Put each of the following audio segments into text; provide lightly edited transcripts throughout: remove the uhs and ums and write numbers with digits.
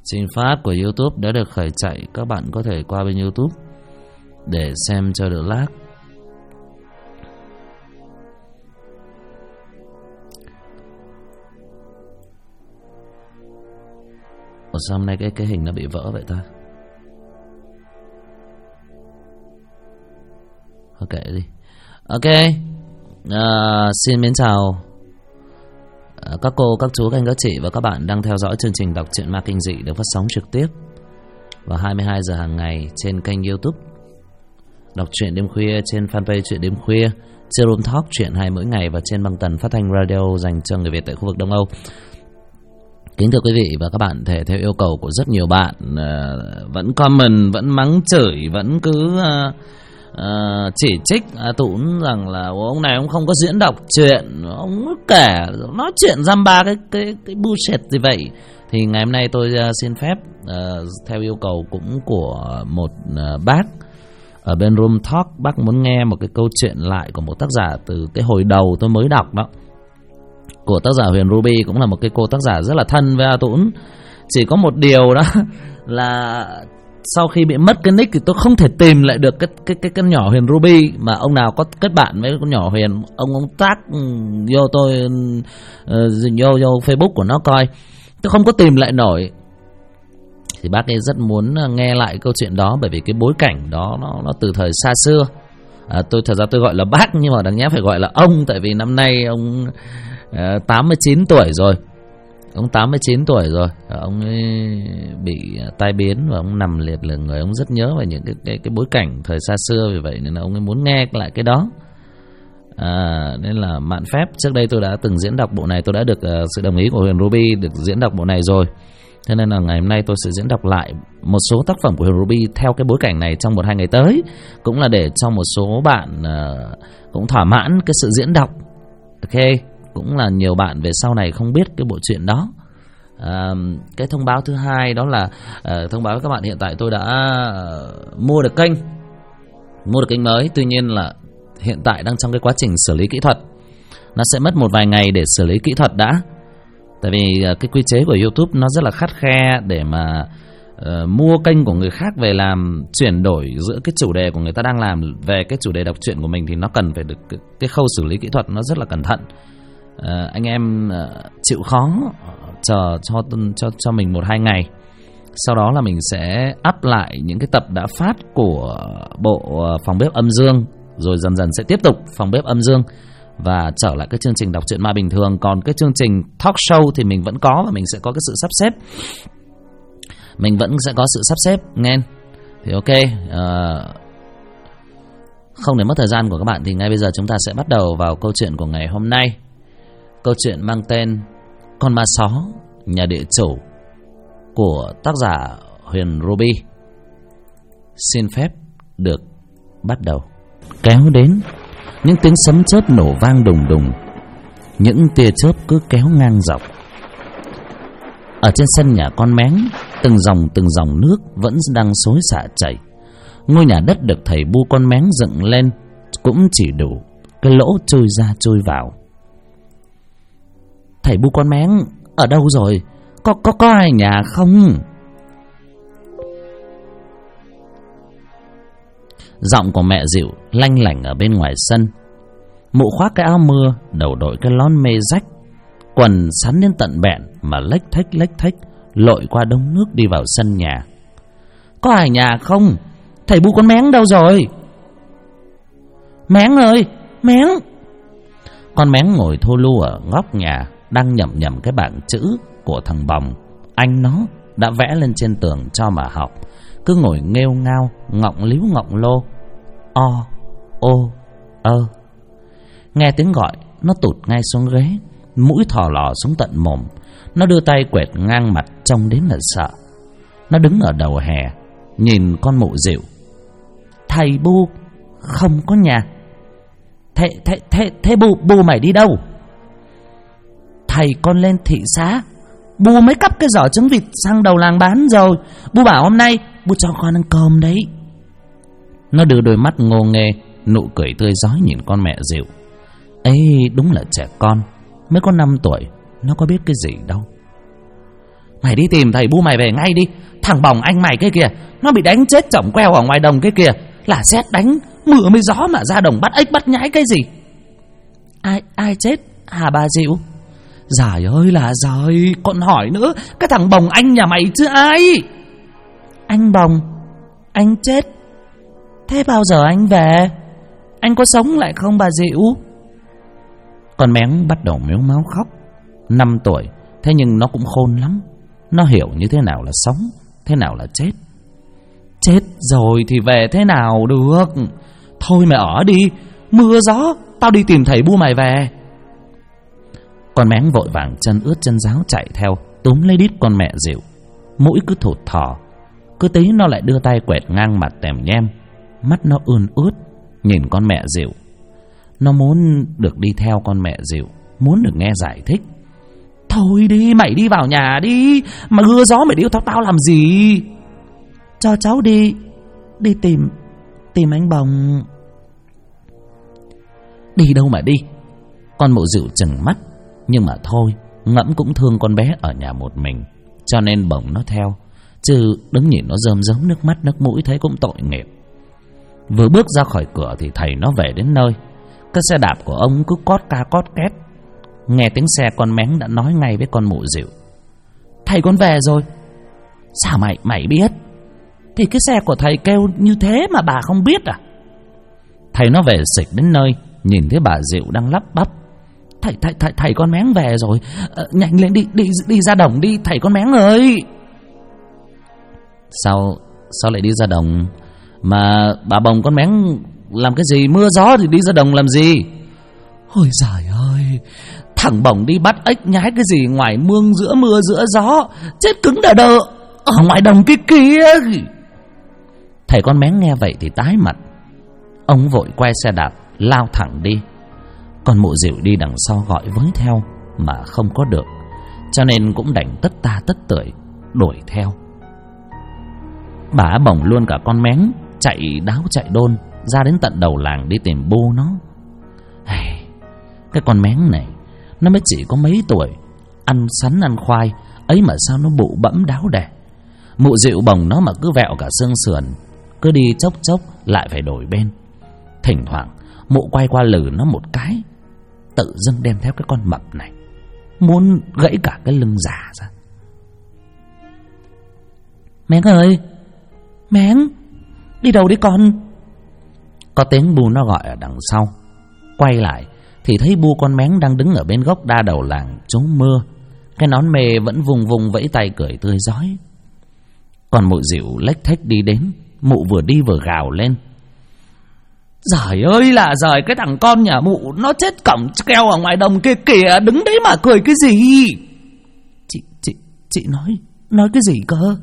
Trình phát của YouTube đã được khởi chạy. Các bạn có thể qua bên YouTube để xem cho đỡ lag. Ủa sao hôm nay cái hình nó bị vỡ vậy ta? Ok đi. Ok. Xin mến chào các cô, các chú, các anh, các chị và các bạn đang theo dõi chương trình đọc truyện ma kinh dị được phát sóng trực tiếp vào 22 giờ hàng ngày trên kênh YouTube Đọc truyện đêm khuya, trên fanpage truyện đêm khuya, trên Room Talk truyện hay mỗi ngày và trên băng tần phát thanh radio dành cho người Việt tại khu vực Đông Âu. Kính thưa quý vị và các bạn, thể theo yêu cầu của rất nhiều bạn vẫn comment, vẫn mắng chửi, vẫn cứ chỉ trích Tún rằng là ông này ông không có diễn đọc truyện, ông kể nói chuyện dăm ba cái bullshit gì vậy. Thì ngày hôm nay tôi xin phép theo yêu cầu cũng của một bác ở bên Room Talk, bác muốn nghe một cái câu chuyện lại của một tác giả từ cái hồi đầu tôi mới đọc đó, của tác giả Huyền Ruby, cũng là một cái cô tác giả rất là thân với A Tún. Chỉ có một điều đó là sau khi bị mất cái nick thì tôi không thể tìm lại được cái con nhỏ Huyền Ruby. Mà ông nào có kết bạn với con nhỏ Huyền, ông tag vô tôi vô Facebook của nó coi, tôi không có tìm lại nổi. Thì bác ấy rất muốn nghe lại câu chuyện đó, bởi vì cái bối cảnh đó nó từ thời xa xưa. Tôi thật ra tôi gọi là bác nhưng mà đáng nhẽ phải gọi là ông, tại vì năm nay ông 89 tuổi rồi. Ông 89 tuổi rồi, ông ấy bị tai biến và ông nằm liệt lờ người. Ông rất nhớ về những cái bối cảnh thời xa xưa, vì vậy nên là ông ấy muốn nghe lại cái đó. Nên là mạn phép, trước đây tôi đã từng diễn đọc bộ này, tôi đã được sự đồng ý của Huyền Ruby được diễn đọc bộ này rồi. Thế nên là ngày hôm nay tôi sẽ diễn đọc lại một số tác phẩm của Huyền Ruby theo cái bối cảnh này trong 1-2 ngày tới, cũng là để cho một số bạn cũng thỏa mãn cái sự diễn đọc. Ok, cũng là nhiều bạn về sau này không biết cái bộ truyện đó. Cái thông báo thứ hai đó là thông báo với các bạn hiện tại tôi đã mua được kênh mới. Tuy nhiên là hiện tại đang trong cái quá trình xử lý kỹ thuật, nó sẽ mất một vài ngày để xử lý kỹ thuật đã. Tại vì cái quy chế của YouTube nó rất là khắt khe, để mà mua kênh của người khác về làm chuyển đổi giữa cái chủ đề của người ta đang làm về cái chủ đề đọc truyện của mình, thì nó cần phải được cái khâu xử lý kỹ thuật nó rất là cẩn thận. Anh em chịu khó chờ cho mình 1-2 ngày. Sau đó là mình sẽ up lại những cái tập đã phát của bộ Phòng Bếp Âm Dương, rồi dần dần sẽ tiếp tục Phòng Bếp Âm Dương và trở lại cái chương trình đọc truyện ma bình thường. Còn cái chương trình talk show thì mình vẫn có, và mình sẽ có cái sự sắp xếp. Mình vẫn sẽ có sự sắp xếp nghe. Thì ok, không để mất thời gian của các bạn thì ngay bây giờ chúng ta sẽ bắt đầu vào câu chuyện của ngày hôm nay. Câu chuyện mang tên Con Ma Só Nhà Địa Chủ của tác giả Huyền Ruby. Xin phép được bắt đầu. Kéo đến, những tiếng sấm chớp nổ vang đùng đùng, những tia chớp cứ kéo ngang dọc. Ở trên sân nhà con Méng, từng dòng nước vẫn đang xối xả chảy. Ngôi nhà đất được thầy Bu con Méng dựng lên cũng chỉ đủ cái lỗ trôi ra trôi vào. Thầy Bu con Méng ở đâu rồi? Có ai nhà không? Giọng của mẹ Dịu lanh lảnh ở bên ngoài sân. Mụ khoác cái áo mưa, đầu đội cái lon mê rách, quần sắn đến tận bẹn mà lếch thếch lội qua đống nước đi vào sân nhà. Có ai nhà không? Thầy Bu con Méng đâu rồi? Méng ơi, Méng! Con Méng ngồi thô lu ở góc nhà, đang nhẩm cái bảng chữ của thằng Bòng. Anh nó đã vẽ lên trên tường cho mà học. Cứ ngồi nghêu ngao, ngọng líu ngọng lô. O, ô, ơ. Nghe tiếng gọi, nó tụt ngay xuống ghế, mũi thò lò xuống tận mồm. Nó đưa tay quệt ngang mặt trông đến là sợ. Nó đứng ở đầu hè, nhìn con mụ Dịu. Thầy Bu không có nhà. Thế Bu mày đi đâu? Thầy con lên thị xã. Bu mới cắp cái giỏ trứng vịt sang đầu làng bán rồi. Bu bảo hôm nay Bu cho con ăn cơm đấy. Nó đưa đôi mắt ngô nghê, nụ cười tươi rói nhìn con mẹ Dịu. Ấy đúng là trẻ con, mới có 5 tuổi, nó có biết cái gì đâu. Mày đi tìm thầy Bu mày về ngay đi. Thằng bỏng anh mày cái kìa, nó bị đánh chết chỏng queo ở ngoài đồng cái kìa. Là sét đánh, mưa mới gió mà ra đồng bắt ếch bắt nhái cái gì. Ai chết hả bà Dịu? Giời ơi là giời, còn hỏi nữa, cái thằng bồng anh nhà mày chứ ai. Anh Bồng, anh chết. Thế bao giờ anh về? Anh có sống lại không bà Dịu? Con Méng bắt đầu mếu máo khóc. 5 tuổi, thế nhưng nó cũng khôn lắm. Nó hiểu như thế nào là sống, thế nào là chết. Chết rồi thì về thế nào được. Thôi mày ở đi, mưa gió, tao đi tìm thầy Bu mày về. Con Méng vội vàng chân ướt chân ráo chạy theo, túm lấy đít con mẹ Dịu. Mũi cứ thụt thò, cứ tí nó lại đưa tay quẹt ngang mặt tèm nhem. Mắt nó ươn ướt nhìn con mẹ Dịu. Nó muốn được đi theo con mẹ Dịu, muốn được nghe giải thích. Thôi đi, mày đi vào nhà đi, mà mưa gió mày đi tao làm gì. Cho cháu đi tìm anh Bồng. Đi đâu mà đi. Con Mụ Dịu chừng mắt, nhưng mà thôi, ngẫm cũng thương con bé ở nhà một mình, cho nên Bồng nó theo. Chứ đứng nhìn nó rơm rớm nước mắt nước mũi thấy cũng tội nghiệp. Vừa bước ra khỏi cửa thì thầy nó về đến nơi. Cái xe đạp của ông cứ cót ca cót két. Nghe tiếng xe con Méng đã nói ngay với con Mụ Dịu. Thầy con về rồi. Sao mày biết? Thì cái xe của thầy kêu như thế mà bà không biết à? Thầy nó về xịch đến nơi, nhìn thấy bà Dịu đang lắp bắp. Thầy con Méng về rồi. Nhanh lên đi ra đồng đi thầy con Méng ơi. Sao lại đi ra đồng? Mà bà Bồng con Méng làm cái gì? Mưa gió thì đi ra đồng làm gì? Ôi giời ơi, thằng Bồng đi bắt ếch nhái cái gì ngoài mương giữa mưa giữa gió, chết cứng đờ đờ ở ngoài đồng kia. Thầy con Méng nghe vậy thì tái mặt. Ông vội quay xe đạp lao thẳng đi. Con Mụ Dịu đi đằng sau gọi với theo mà không có được, cho nên cũng đành tất ta tất tưởi đuổi theo. Bà Bồng luôn cả con Méng chạy đáo chạy đôn ra đến tận đầu làng đi tìm Bu nó. Cái con Méng này nó mới chỉ có mấy tuổi, ăn sắn ăn khoai ấy mà sao nó bụ bẫm đáo đẻ. Mụ Dịu Bồng nó mà cứ vẹo cả xương sườn, cứ đi chốc chốc lại phải đổi bên. Thỉnh thoảng mụ quay qua lử nó một cái, tự dưng đem theo cái con mập này, muốn gãy cả cái lưng già ra. Méng ơi, Méng, đi đâu đi con? Có tiếng Bu nó gọi ở đằng sau. Quay lại thì thấy Bu con Méng đang đứng ở bên gốc đa đầu làng trú mưa. Cái nón mề vẫn vùng vùng vẫy tay cười tươi rói. Còn Mụ Dịu lếch thếch đi đến. Mụ vừa đi vừa gào lên. Giời ơi là giời, cái thằng con nhà Mụ nó chết cổng keo ở ngoài đồng kia kìa, đứng đấy mà cười cái gì? Chị nói cái gì cơ?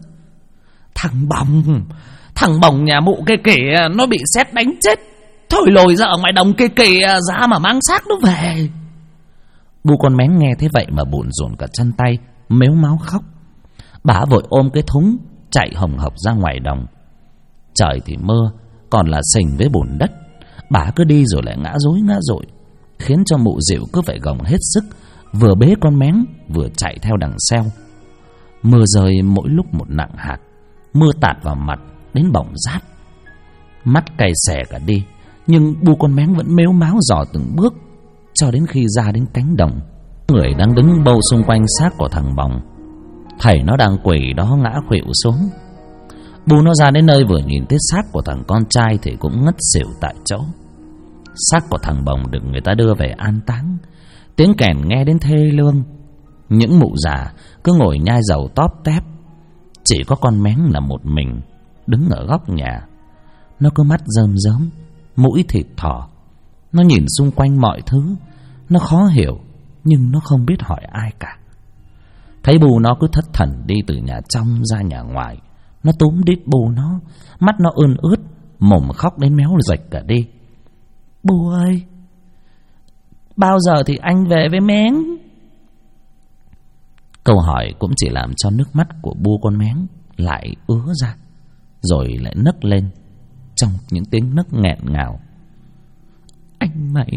Thằng Bồng nhà Mụ kia kìa, nó bị sét đánh chết, thôi lồi ra ở ngoài đồng kia kìa, ra mà mang xác nó về. Bu con Méng nghe thế vậy mà bủn rủn cả chân tay, mếu máo khóc. Bà vội ôm cái thúng chạy hồng hộc ra ngoài đồng. Trời thì mưa, còn là sình với bùn đất. Bà cứ đi rồi lại ngã rối, khiến cho Mụ Dịu cứ phải gồng hết sức, vừa bế con Méng vừa chạy theo đằng sau. Mưa rơi mỗi lúc một nặng hạt, mưa tạt vào mặt đến bỏng rát. Mắt cay xè cả đi, nhưng Bu con Méng vẫn mếu máo dò từng bước cho đến khi ra đến cánh đồng. Người đang đứng bâu xung quanh xác của thằng Bồng. Thầy nó đang quỳ đó ngã khuỵu xuống. Bu nó ra đến nơi vừa nhìn thấy xác của thằng con trai thì cũng ngất xỉu tại chỗ. Xác của thằng Bồng được người ta đưa về an táng. Tiếng kèn nghe đến thê lương. Những mụ già cứ ngồi nhai dầu tóp tép. Chỉ có con Méng là một mình đứng ở góc nhà. Nó cứ mắt rơm rớm, mũi thịt thỏ. Nó nhìn xung quanh mọi thứ. Nó khó hiểu, nhưng nó không biết hỏi ai cả. Thấy Bu nó cứ thất thần đi từ nhà trong ra nhà ngoài. Nó túm đít Bu nó, mắt nó ươn ướt, mồm khóc đến méo rệch cả đi. Bu ơi, bao giờ thì anh về với Méng? Câu hỏi cũng chỉ làm cho nước mắt của Bu con Méng lại ứa ra, rồi lại nấc lên trong những tiếng nấc nghẹn ngào. Anh mày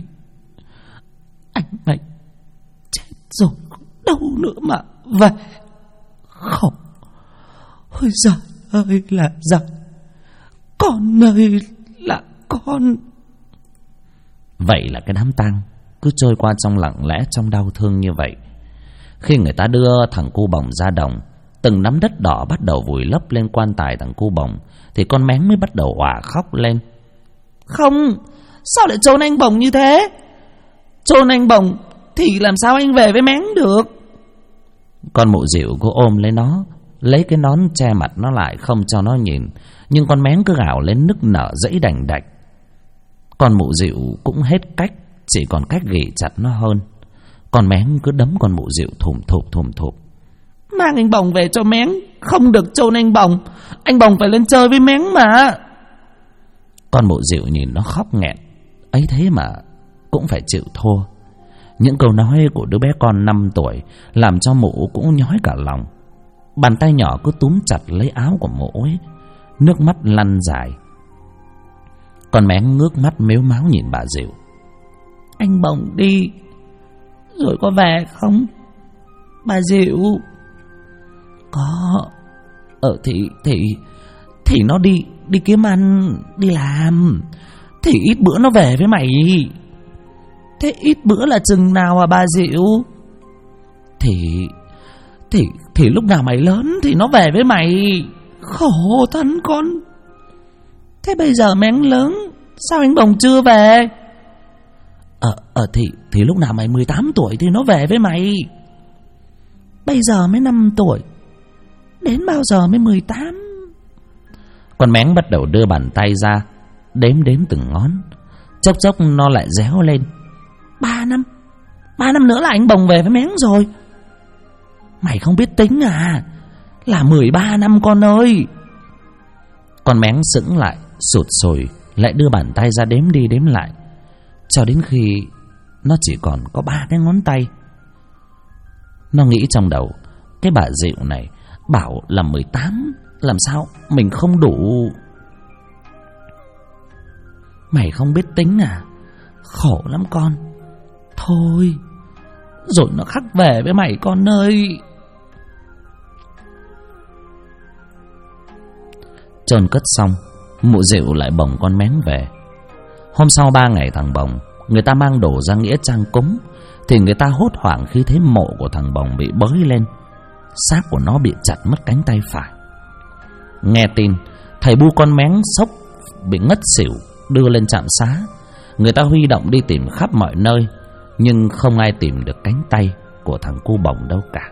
chết rồi, đâu nữa mà về. Khổ. Ôi giời ơi là giời. Con ơi là con. Vậy là cái đám tang cứ trôi qua trong lặng lẽ, trong đau thương như vậy. Khi người ta đưa thằng cu bồng ra đồng, từng nắm đất đỏ bắt đầu vùi lấp lên quan tài thằng cu bồng, thì con Méng mới bắt đầu òa khóc lên. Không, sao lại chôn anh Bồng như thế? Chôn anh Bồng thì làm sao anh về với Méng được? Con Mụ Dịu cô ôm lấy nó, lấy cái nón che mặt nó lại không cho nó nhìn. Nhưng con Méng cứ gào lên nức nở dãy đành đạch. Con Mụ Dịu cũng hết cách, chỉ còn cách ghì chặt nó hơn. Con Méng cứ đấm con Mụ Dịu thùm thụp. Mang anh Bồng về cho Méng, không được chôn anh Bồng. Anh Bồng phải lên chơi với Méng mà. Con Mụ Dịu nhìn nó khóc nghẹn, ấy thế mà cũng phải chịu thua. Những câu nói của đứa bé con 5 tuổi làm cho Mụ cũng nhói cả lòng. Bàn tay nhỏ cứ túm chặt lấy áo của Mụ ấy, nước mắt lăn dài. Con Méng ngước mắt mếu máo nhìn bà Dịu. Anh Bồng đi rồi có về không bà Dịu? Có. Thì nó đi kiếm ăn, đi làm, thì ít bữa nó về với mày. Thế ít bữa là chừng nào à bà Dịu? Thì lúc nào mày lớn thì nó về với mày. Khổ thân con. Thế bây giờ Méng lớn, sao anh Bồng chưa về? Thì lúc nào mày 18 tuổi thì nó về với mày. Bây giờ mới 5 tuổi, đến bao giờ mới 18? Con Méng bắt đầu đưa bàn tay ra, đếm từng ngón. Chốc chốc nó lại réo lên. 3 năm nữa là anh Bồng về với Méng rồi. Mày không biết tính à? Là 13 năm con ơi. Con Méng sững lại, sụt sùi, lại đưa bàn tay ra đếm đi đếm lại, cho đến khi nó chỉ còn có 3 cái ngón tay. Nó nghĩ trong đầu, cái bà Dịu này bảo là 18, làm sao mình không đủ. Mày không biết tính à? Khổ lắm con. Thôi, rồi nó khắc về với mày con ơi. Chôn cất xong, Mụ Dịu lại bồng con Méng về. Hôm sau 3 ngày thằng Bồng, người ta mang đồ ra nghĩa trang cúng, thì người ta hốt hoảng khi thấy mộ của thằng Bồng bị bới lên. Xác của nó bị chặt mất cánh tay phải. Nghe tin, thầy bu con Méng sốc bị ngất xỉu, đưa lên trạm xá. Người ta huy động đi tìm khắp mọi nơi, nhưng không ai tìm được cánh tay của thằng cu Bồng đâu cả.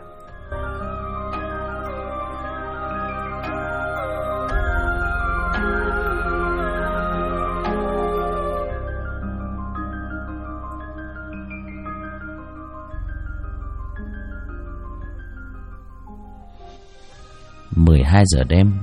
Giờ đêm,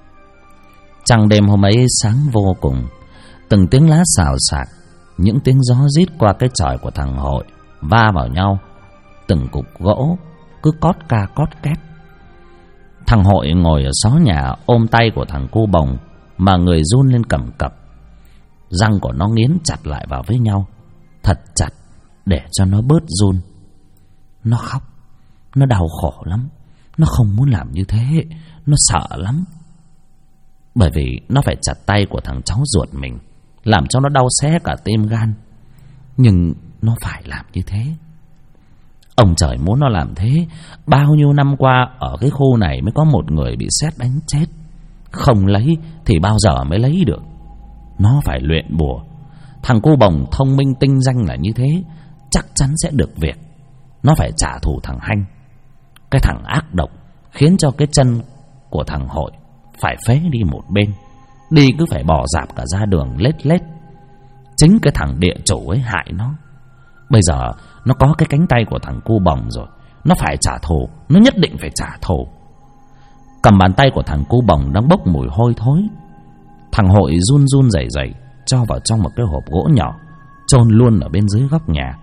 trăng đêm hôm ấy sáng vô cùng. Từng tiếng lá xào xạc, những tiếng gió rít qua cái chòi của thằng Hội va vào nhau. Từng cục gỗ cứ cót ca cót két. Thằng Hội ngồi ở xó nhà ôm tay của thằng cu Bồng mà người run lên cầm cập. Răng của nó nghiến chặt lại vào với nhau, thật chặt để cho nó bớt run. Nó khóc, nó đau khổ lắm. Nó không muốn làm như thế, nó sợ lắm. Bởi vì nó phải chặt tay của thằng cháu ruột mình, làm cho nó đau xé cả tim gan. Nhưng nó phải làm như thế. Ông trời muốn nó làm thế. Bao nhiêu năm qua ở cái khu này mới có một người bị sét đánh chết. Không lấy thì bao giờ mới lấy được. Nó phải luyện bùa. Thằng cu Bồng thông minh tinh danh là như thế, chắc chắn sẽ được việc. Nó phải trả thù thằng Hanh, cái thằng ác độc khiến cho cái chân của thằng Hội phải phế đi một bên, đi cứ phải bò dạp cả ra đường lết lết. Chính cái thằng địa chủ ấy hại nó. Bây giờ nó có cái cánh tay của thằng cu Bồng rồi, nó phải trả thù, nó nhất định phải trả thù. Cầm bàn tay của thằng cu Bồng đang bốc mùi hôi thối, thằng Hội run run rẩy rẩy cho vào trong một cái hộp gỗ nhỏ, chôn luôn ở bên dưới góc nhà.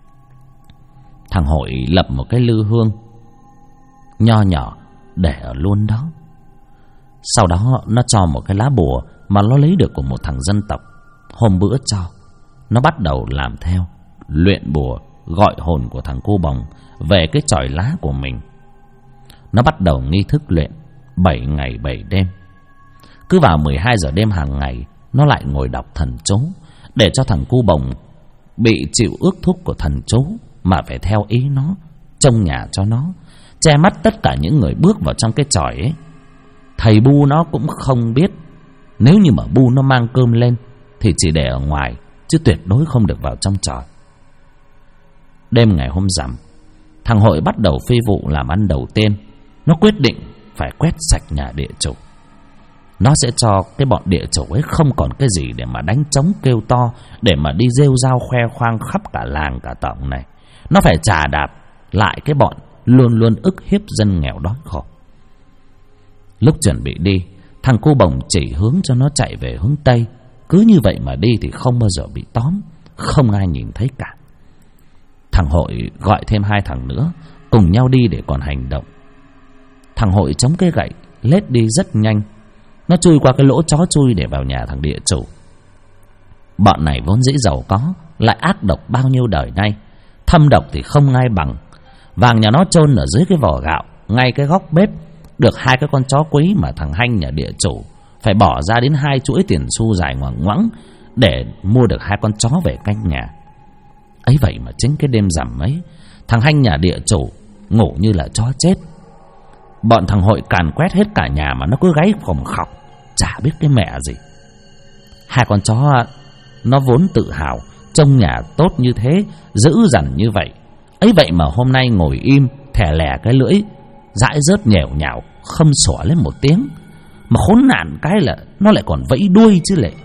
Thằng Hội lập một cái lư hương nho nhỏ để ở luôn đó. Sau đó nó cho một cái lá bùa mà nó lấy được của một thằng dân tộc hôm bữa cho. Nó bắt đầu làm theo, luyện bùa gọi hồn của thằng cu Bồng về cái chòi lá của mình. nó bắt đầu nghi thức luyện 7 ngày 7 đêm. Cứ vào 12 giờ đêm hàng ngày, nó lại ngồi đọc thần chú, để cho thằng cu bồng bị chịu ước thúc của thần chú mà phải theo ý nó, trông nhà cho nó, che mắt tất cả những người bước vào trong cái chòi ấy. Thầy bu nó cũng không biết, nếu như mà bu nó mang cơm lên thì chỉ để ở ngoài, chứ tuyệt đối không được vào trong chòi. Đêm ngày hôm rằm, thằng Hội bắt đầu phi vụ làm ăn đầu tiên. Nó quyết định phải quét sạch nhà địa chủ. Nó sẽ cho cái bọn địa chủ ấy không còn cái gì để mà đánh trống kêu to, để mà đi rêu rao khoe khoang khắp cả làng cả tổng này. Nó phải chà đạp lại cái bọn luôn luôn ức hiếp dân nghèo đói khổ. Lúc chuẩn bị đi, thằng cu bồng chỉ hướng cho nó chạy về hướng Tây. Cứ như vậy mà đi thì không bao giờ bị tóm, không ai nhìn thấy cả. Thằng Hội gọi thêm 2 thằng nữa cùng nhau đi để còn hành động. Thằng Hội chống cái gậy lết đi rất nhanh. Nó chui qua cái lỗ chó chui để vào nhà thằng địa chủ. Bọn này vốn dĩ giàu có, lại ác độc bao nhiêu đời nay, thâm độc thì không ai bằng. Vàng nhà nó chôn ở dưới cái vỏ gạo, ngay cái góc bếp, được 2 cái con chó quý mà thằng Hanh nhà địa chủ phải bỏ ra đến 2 chuỗi tiền xu dài ngoằng ngoẵng để mua được 2 con chó về canh nhà. Ấy vậy mà chính cái đêm rằm ấy, thằng Hanh nhà địa chủ ngủ như là chó chết. Bọn thằng Hội càn quét hết cả nhà mà nó cứ gáy phồng khọc, chả biết cái mẹ gì. 2 con chó nó vốn tự hào trông nhà tốt như thế, dữ dằn như vậy. Ấy vậy mà hôm nay ngồi im, thè lè cái lưỡi, dãi rớt nhèo nhào, không xỏ lên một tiếng. Mà khốn nạn cái là nó lại còn vẫy đuôi chứ lệ.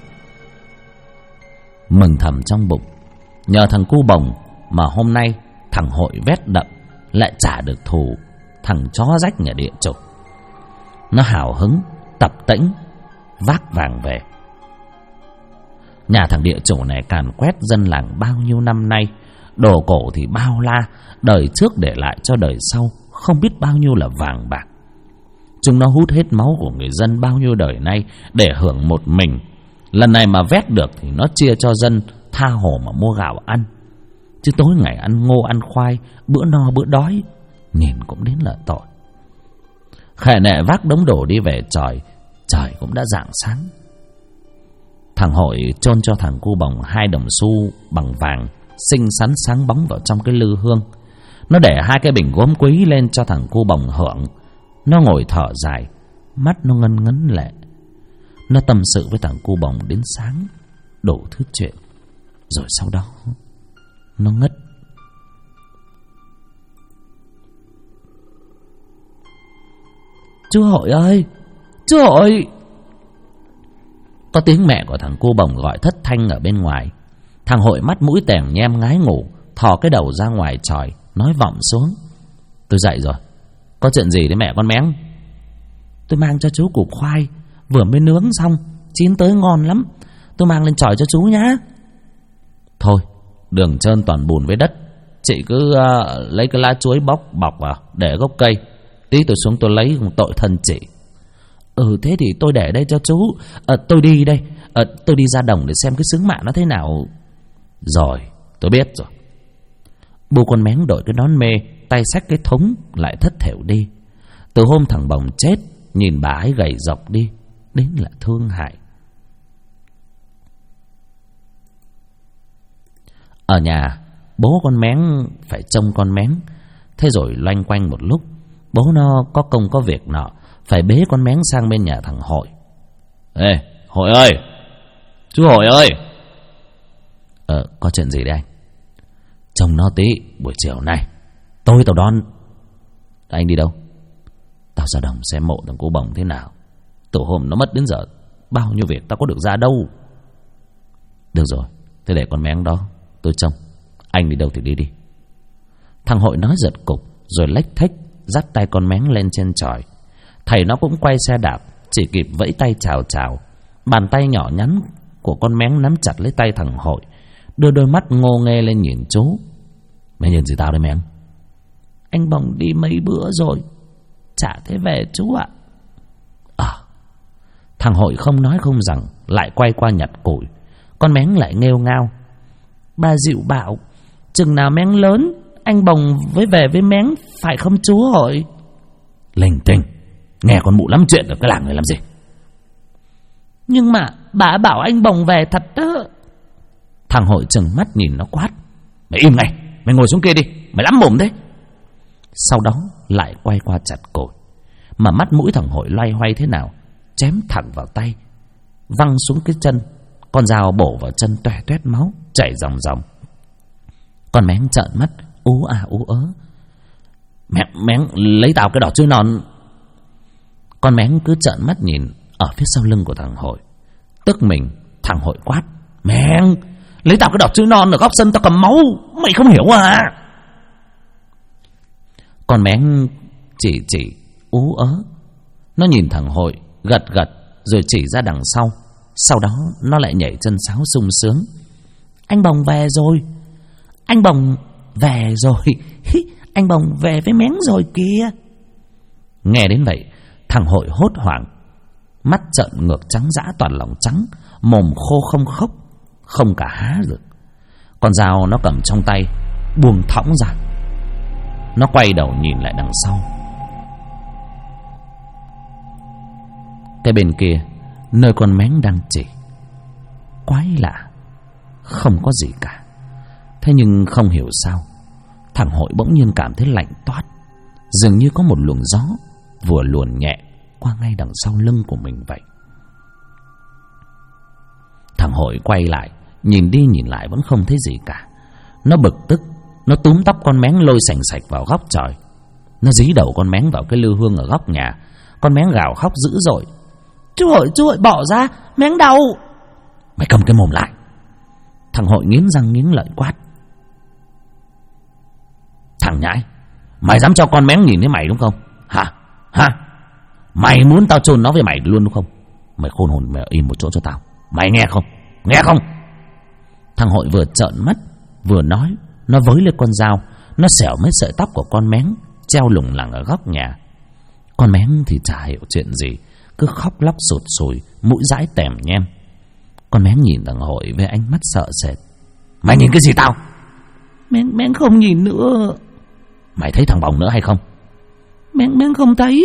Mừng thầm trong bụng, nhờ thằng cu bồng mà hôm nay thằng Hội vét đậm lại trả được thù thằng chó rách nhà địa chủ. Nó hào hứng tập tễnh vác vàng về. Nhà thằng địa chủ này càn quét dân làng bao nhiêu năm nay, đồ cổ thì bao la, đời trước để lại cho đời sau không biết bao nhiêu là vàng bạc. Chúng nó hút hết máu của người dân bao nhiêu đời nay để hưởng một mình. Lần này mà vét được thì nó chia cho dân tha hồ mà mua gạo ăn, chứ tối ngày ăn ngô ăn khoai, bữa no bữa đói, nhìn cũng đến là tội. Khệ nệ vác đống đồ đi về chòi, trời cũng đã rạng sáng. Thằng Hội chôn cho thằng cu bồng 2 đồng xu bằng vàng xinh xắn sáng bóng vào trong cái lư hương. Nó để 2 cái bình gốm quý lên cho thằng cu bồng hưởng. Nó ngồi thở dài, mắt nó ngân ngấn lệ. Nó tâm sự với thằng cu bồng đến sáng, đủ thứ chuyện. Rồi sau đó nó ngất. Chú Hội ơi, chú Hội! Có tiếng mẹ của thằng cu bồng gọi thất thanh ở bên ngoài. Thằng Hội mắt mũi tèm nhem ngái ngủ, thò cái đầu ra ngoài chòi, nói vọng xuống: Tôi dậy rồi. Có chuyện gì đấy mẹ con Méng? Tôi mang cho chú củ khoai vừa mới nướng xong, chín tới ngon lắm. Tôi mang lên chòi cho chú nhá. Thôi, đường trơn toàn bùn với đất, chị cứ lấy cái lá chuối bọc vào để gốc cây. Tí tôi xuống tôi lấy, không tội thân chị. Thế thì tôi để đây cho chú. Tôi đi đây. Tôi đi ra đồng để xem cái xứng mạng nó thế nào. Rồi, tôi biết rồi. Bu con Méng đội cái nón mê, tay xách cái thúng lại thất thểu đi. Từ hôm thằng Bồng chết, nhìn bà ấy gầy dọc đi, đến là thương hại. Ở nhà, bố con Méng phải trông con Méng. Thế rồi loanh quanh một lúc, bố nó có công có việc nọ, phải bế con Méng sang bên nhà thằng Hội. Ê, Hội ơi! Chú Hội ơi! Có chuyện gì đây anh? Trông nó tí, buổi chiều nay tao đón. Anh đi đâu? Tao ra đồng xem mộ thằng cu bồng thế nào. Từ hôm nó mất đến giờ, bao nhiêu việc tao có được ra đâu. Được rồi, thế để con Méng đó tôi trông. Anh đi đâu thì đi đi. Thằng Hội nói giật cục, rồi lếch thếch dắt tay con Méng lên trên chòi. Thầy nó cũng quay xe đạp, chỉ kịp vẫy tay chào chào. Bàn tay nhỏ nhắn của con Méng nắm chặt lấy tay thằng Hội, đưa đôi mắt ngô nghê lên nhìn chú. Mày nhìn gì tao đấy Méng? Anh Bồng đi mấy bữa rồi, chả thấy về chú ạ. Thằng Hội không nói không rằng, lại quay qua nhặt củi. Con Méng lại nghêu ngao: Bà dịu bảo chừng nào Méng lớn, anh Bồng với về với Méng, phải không chú Hội? Linh tinh, nghe con mụ lắm chuyện ở cái làng này làm gì. Nhưng mà bà bảo anh Bồng về thật đó. Thằng Hội trừng mắt nhìn nó quát. Mày im ngay, mày ngồi xuống kia đi, mày lắm mồm thế. Sau đó lại quay qua chặt cổi. Mà mắt mũi thằng Hội loay hoay thế nào, chém thẳng vào tay, văng xuống cái chân. Con dao bổ vào chân toè toét máu chảy ròng ròng. Con Méng trợn mắt ú à ú ớ. Méng lấy tao cái đỏ chuối non. Con Méng cứ trợn mắt nhìn ở phía sau lưng của thằng Hội. Tức mình, thằng Hội quát. Méng, lấy tao cái đỏ chuối non ở góc sân tao cầm máu, mày không hiểu à? Con Méng chỉ ú ớ. Nó nhìn thằng Hội gật gật rồi chỉ ra đằng sau. Sau đó nó lại nhảy chân sáo sung sướng. Anh Bồng về rồi. Anh Bồng về rồi. Anh Bồng về với Méng rồi kìa. Nghe đến vậy, thằng Hội hốt hoảng, mắt trợn ngược trắng dã toàn lòng trắng, mồm khô không khốc, không cả há được. Con dao nó cầm trong tay buông thõng ra. Nó quay đầu nhìn lại đằng sau. Cái bên kia, nơi con Méng đang chỉ, quái lạ, không có gì cả. Thế nhưng không hiểu sao, thằng Hội bỗng nhiên cảm thấy lạnh toát, dường như có một luồng gió vừa luồn nhẹ qua ngay đằng sau lưng của mình vậy. Thằng Hội quay lại, nhìn đi nhìn lại vẫn không thấy gì cả. Nó bực tức, nó túm tóc con Méng lôi sành sạch vào góc trời. Nó dí đầu con Méng vào cái lư hương ở góc nhà. Con Méng gào khóc dữ dội. Chú Hội bỏ ra, Méng đau. Mày cầm cái mồm lại. Thằng Hội nghiến răng nghiến lợi quát. Thằng nhãi, mày dám cho con Méng nhìn thấy mày đúng không? Hả? Mày muốn tao chôn nó với mày luôn đúng không? Mày khôn hồn, mày im một chỗ cho tao. Mày nghe không? Nghe không? Thằng Hội vừa trợn mắt vừa nói. Nó với lên con dao, nó xẻo mấy sợi tóc của con Méng treo lủng lẳng ở góc nhà. Con Méng thì chả hiểu chuyện gì, cứ khóc lóc sụt sùi, mũi dãi tèm nhem. Con Méng nhìn thằng Hội với ánh mắt sợ sệt. Mày nhìn cái gì tao? Méng không nhìn nữa. Mày thấy thằng Bồng nữa hay không? Méng không thấy.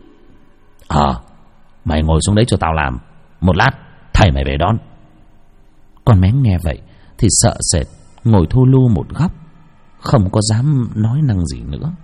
Mày ngồi xuống đấy cho tao làm. Một lát thầy mày về đón. Con Méng nghe vậy thì sợ sệt, ngồi thu lu một góc, không có dám nói năng gì nữa.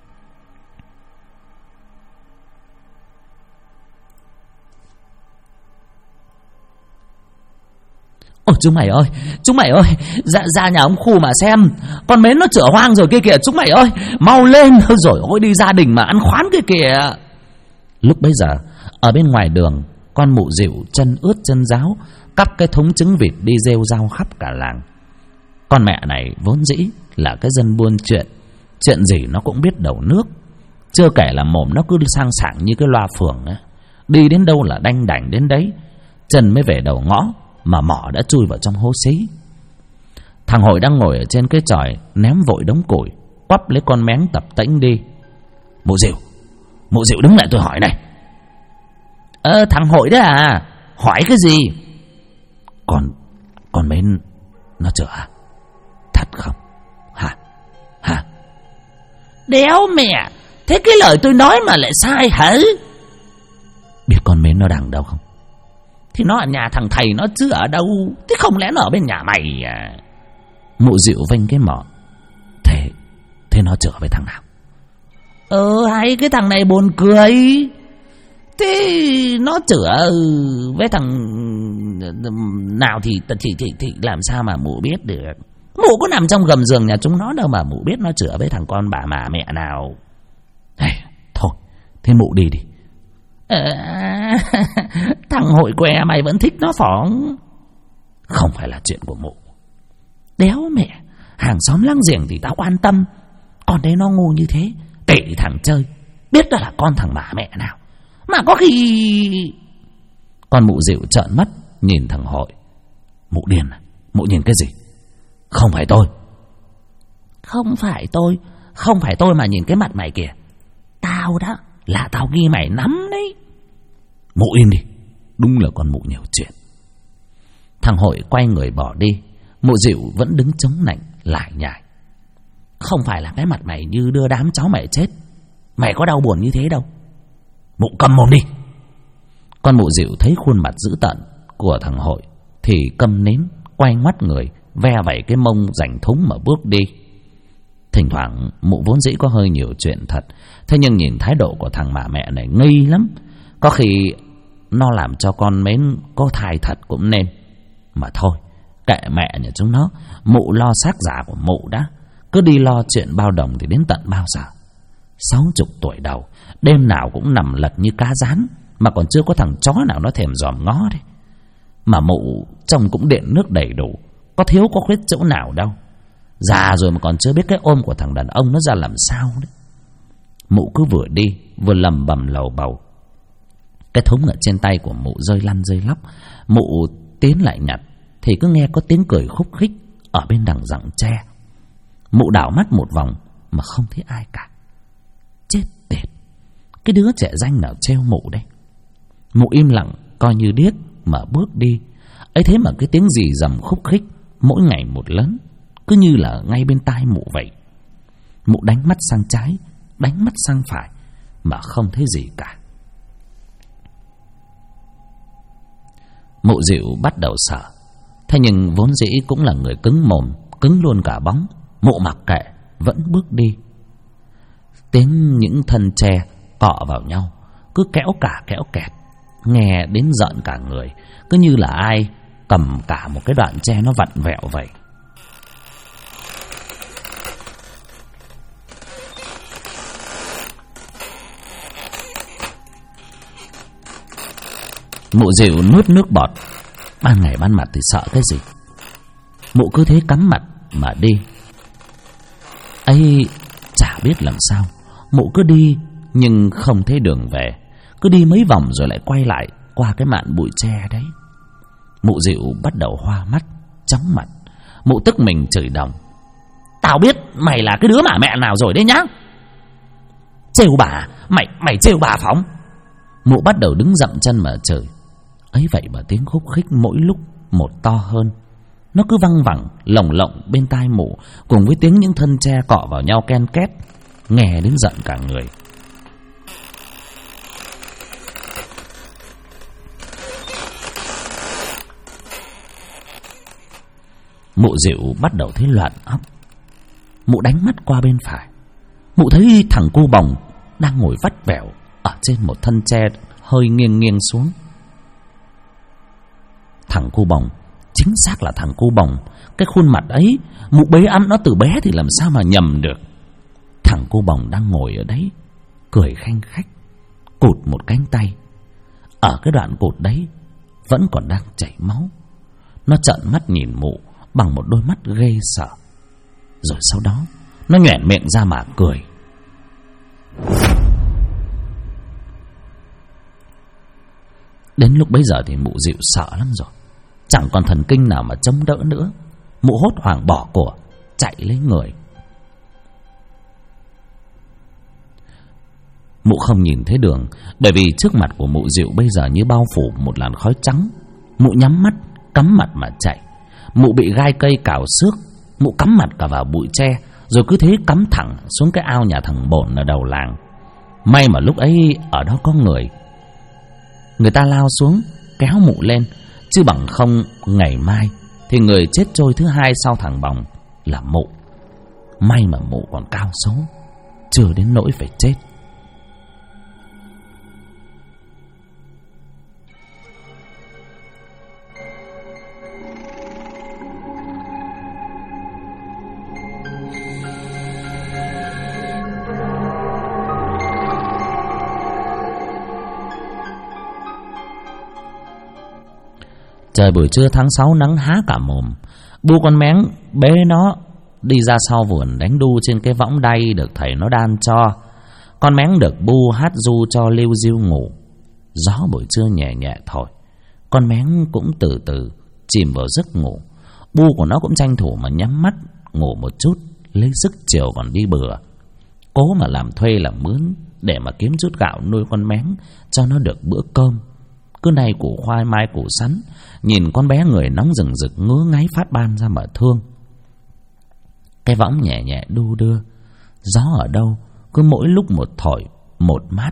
Ôi chúng mày ơi, ra nhà ông Khu mà xem, con Mến nó chữa hoang rồi kia kìa, chúng mày ơi, mau lên. Rồi ôi, đi gia đình mà ăn khoán kia kìa. Lúc bấy giờ, ở bên ngoài đường, con mụ Dịu chân ướt chân ráo cắp cái thúng trứng vịt đi rêu rao khắp cả làng. Con mẹ này vốn dĩ là cái dân buôn chuyện gì nó cũng biết đầu nước. Chưa kể là mồm nó cứ sang sảng như cái loa phường ấy. Đi đến đâu là đanh đảnh đến đấy. Chân mới về đầu ngõ mà mỏ đã chui vào trong hố xí. Thằng Hội đang ngồi ở trên cái chòi ném vội đống củi, quắp lấy con Méng tập tễnh đi. Mụ Dịu đứng lại tôi hỏi này. Thằng Hội đấy à? Hỏi cái gì? Con Mến nó chữa à? Thật không? Hả? Đéo mẹ, thế cái lời tôi nói mà lại sai hả? Biết con Mến nó đang đâu không? Thì nó ở nhà thằng thầy nó chứ ở đâu. Thế không lẽ nó ở bên nhà mày à? Mụ Dịu vênh cái mỏ. Thế nó chữa với thằng nào? Hay cái thằng này buồn cười. Thế nó chữa với thằng nào thì làm sao mà mụ biết được. Mụ có nằm trong gầm giường nhà chúng nó đâu mà mụ biết nó chữa với thằng con bà mà mẹ nào. Thôi, thế mụ đi đi. Thằng Hội què mày vẫn thích nó phỏng. Không phải là chuyện của mụ. Đéo mẹ, hàng xóm láng giềng thì tao quan tâm. Còn đấy nó ngu như thế, tệ thằng chơi, biết đó là con thằng bà mẹ nào. Mà có khi... Con mụ Dịu trợn mắt nhìn thằng Hội. Mụ điên à? Mụ nhìn cái gì? Không phải tôi. Không phải tôi mà nhìn cái mặt mày kìa. Tao đó, là tao ghi mày nắm đấy. Mụ im đi, đúng là con mụ nhiều chuyện. Thằng Hội quay người bỏ đi. Mụ Dịu vẫn đứng chống nạnh lại nhải. Không phải là cái mặt mày như đưa đám cháu mày chết. Mày có đau buồn như thế đâu. Mụ câm mồm đi. Con mụ dịu thấy khuôn mặt dữ tợn của thằng Hội thì câm nín, quay ngoắt người, ve vẩy cái mông rảnh thúng mà bước đi. Thỉnh thoảng mụ vốn dĩ có hơi nhiều chuyện thật, thế nhưng nhìn thái độ của thằng bà mẹ này nghi lắm. Có khi nó làm cho con mến có thai thật cũng nên. Mà thôi, kệ mẹ nhà chúng nó, mụ lo xác giả của mụ đã. Cứ đi lo chuyện bao đồng thì đến tận bao giờ? 60 tuổi đầu, đêm nào cũng nằm lật như cá rán, mà còn chưa có thằng chó nào nó thèm dòm ngó đấy. Mà mụ chồng cũng điện nước đầy đủ, có thiếu có khuyết chỗ nào đâu. Già rồi mà còn chưa biết cái ôm của thằng đàn ông nó ra làm sao đấy. Mụ cứ vừa đi vừa lầm bầm lầu bầu. Cái thúng ở trên tay của mụ rơi lăn rơi lóc. Mụ tiến lại nhặt thì cứ nghe có tiếng cười khúc khích ở bên đằng rặng tre. Mụ đảo mắt một vòng mà không thấy ai cả. Chết tiệt, cái đứa trẻ danh nào trêu mụ đây. Mụ im lặng coi như điếc mà bước đi. Ấy thế mà cái tiếng rì rầm khúc khích mỗi ngày một lớn, cứ như là ngay bên tai mụ vậy. Mụ đánh mắt sang trái, đánh mắt sang phải mà không thấy gì cả. Mụ dịu bắt đầu sợ, thế nhưng vốn dĩ cũng là người cứng mồm, cứng luôn cả bóng. Mụ mặc kệ, vẫn bước đi. Tiếng những thân tre cọ vào nhau cứ kéo cả kéo kẹt, nghe đến giận cả người, cứ như là ai cầm cả một cái đoạn tre nó vặn vẹo vậy. Mụ dịu nuốt nước bọt. Ban ngày ban mặt thì sợ cái gì. Mụ cứ thế cắm mặt mà đi. ấy chả biết làm sao, mụ cứ đi nhưng không thấy đường về. Cứ đi mấy vòng rồi lại quay lại qua cái mạn bụi tre đấy. Mụ dịu bắt đầu hoa mắt, chóng mặt. Mụ tức mình chửi đồng: "Tao biết mày là cái đứa mà mẹ nào rồi đấy nhá. Trêu bà, mày trêu bà phóng." Mụ bắt đầu đứng dậm chân mà chửi. Ấy vậy mà tiếng khúc khích mỗi lúc một to hơn. Nó cứ văng vẳng lồng lộng bên tai mụ, cùng với tiếng những thân tre cọ vào nhau ken két, nghe đến giận cả người. Mụ dịu bắt đầu thấy loạn óc. Mụ đánh mắt qua bên phải. Mụ thấy thằng cu bồng đang ngồi vắt vẻo ở trên một thân tre hơi nghiêng nghiêng xuống. Thằng cu bồng, chính xác là thằng cu bồng. Cái khuôn mặt ấy, mụ bế ăn nó từ bé thì làm sao mà nhầm được. Thằng cu bồng đang ngồi ở đấy, cười khanh khách, cụt một cánh tay. Ở cái đoạn cụt đấy vẫn còn đang chảy máu. Nó trợn mắt nhìn mụ bằng một đôi mắt ghê sợ. Rồi sau đó nó nhoẻn miệng ra mà cười. Đến lúc bấy giờ thì mụ dịu sợ lắm rồi, chẳng còn thần kinh nào mà chống đỡ nữa. Mụ hốt hoảng bỏ của chạy lấy người. Mụ không nhìn thấy đường, bởi vì trước mặt của mụ dịu bây giờ như bao phủ một làn khói trắng. Mụ nhắm mắt, cắm mặt mà chạy. Mụ bị gai cây cào xước. Mụ cắm mặt cả vào bụi tre, rồi cứ thế cắm thẳng xuống cái ao nhà thằng Bổn ở đầu làng. May mà lúc ấy ở đó có người. Người ta lao xuống kéo mụ lên, chứ bằng không ngày mai thì người chết trôi thứ hai sau thằng Bồng là mụ. May mà mụ còn cao số, chưa đến nỗi phải chết. Trời buổi trưa tháng 6 nắng há cả mồm. Bu con méng bế nó đi ra sau vườn đánh đu trên cái võng đay được thầy nó đan cho. Con méng được Bu hát du cho liêu diêu ngủ. Gió buổi trưa nhẹ nhẹ thổi, con méng cũng từ từ chìm vào giấc ngủ. Bu của nó cũng tranh thủ mà nhắm mắt ngủ một chút, lấy sức chiều còn đi bừa, cố mà làm thuê làm mướn để mà kiếm chút gạo nuôi con méng cho nó được bữa cơm. Cứ nay củ khoai mai củ sắn, nhìn con bé người nóng rừng rực ngứa ngáy phát ban ra mà thương. Cái võng nhẹ nhẹ đu đưa, gió ở đâu cứ mỗi lúc một thổi, một mát,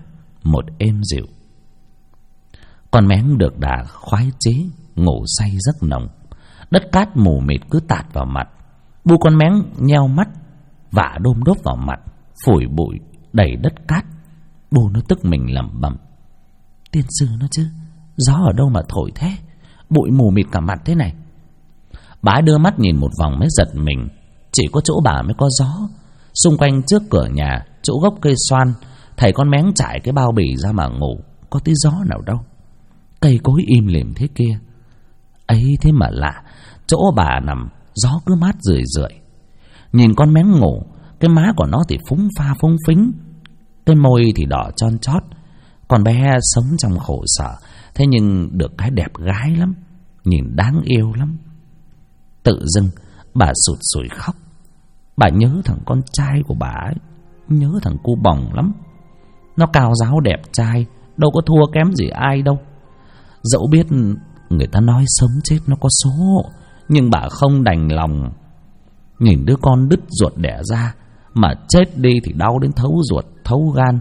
một êm dịu. Con méng được đà khoái chế, ngủ say giấc nồng. Đất cát mù mịt cứ tạt vào mặt. Bu con méng nheo mắt, vả đôm đốp vào mặt, phủi bụi đầy đất cát. Bu nó tức mình lẩm bẩm: tiên sư nó chứ, gió ở đâu mà thổi thế, bụi mù mịt cả mặt thế này. Bà đưa mắt nhìn một vòng mới giật mình. Chỉ có chỗ bà mới có gió. Xung quanh trước cửa nhà, chỗ gốc cây xoan, thầy con méng trải cái bao bì ra mà ngủ, có tí gió nào đâu. Cây cối im lìm thế kia. Ấy thế mà lạ, chỗ bà nằm gió cứ mát rười rượi. Nhìn con méng ngủ, cái má của nó thì phúng pha phúng phính, cái môi thì đỏ chon chót. Con bé sống trong khổ sở, thế nhưng được cái đẹp gái lắm, nhìn đáng yêu lắm. Tự dưng bà sụt sùi khóc. Bà nhớ thằng con trai của bà ấy, nhớ thằng cu bòng lắm. Nó cao ráo đẹp trai, đâu có thua kém gì ai đâu. Dẫu biết người ta nói sống chết nó có số, nhưng bà không đành lòng. Nhìn đứa con đứt ruột đẻ ra mà chết đi thì đau đến thấu ruột thấu gan.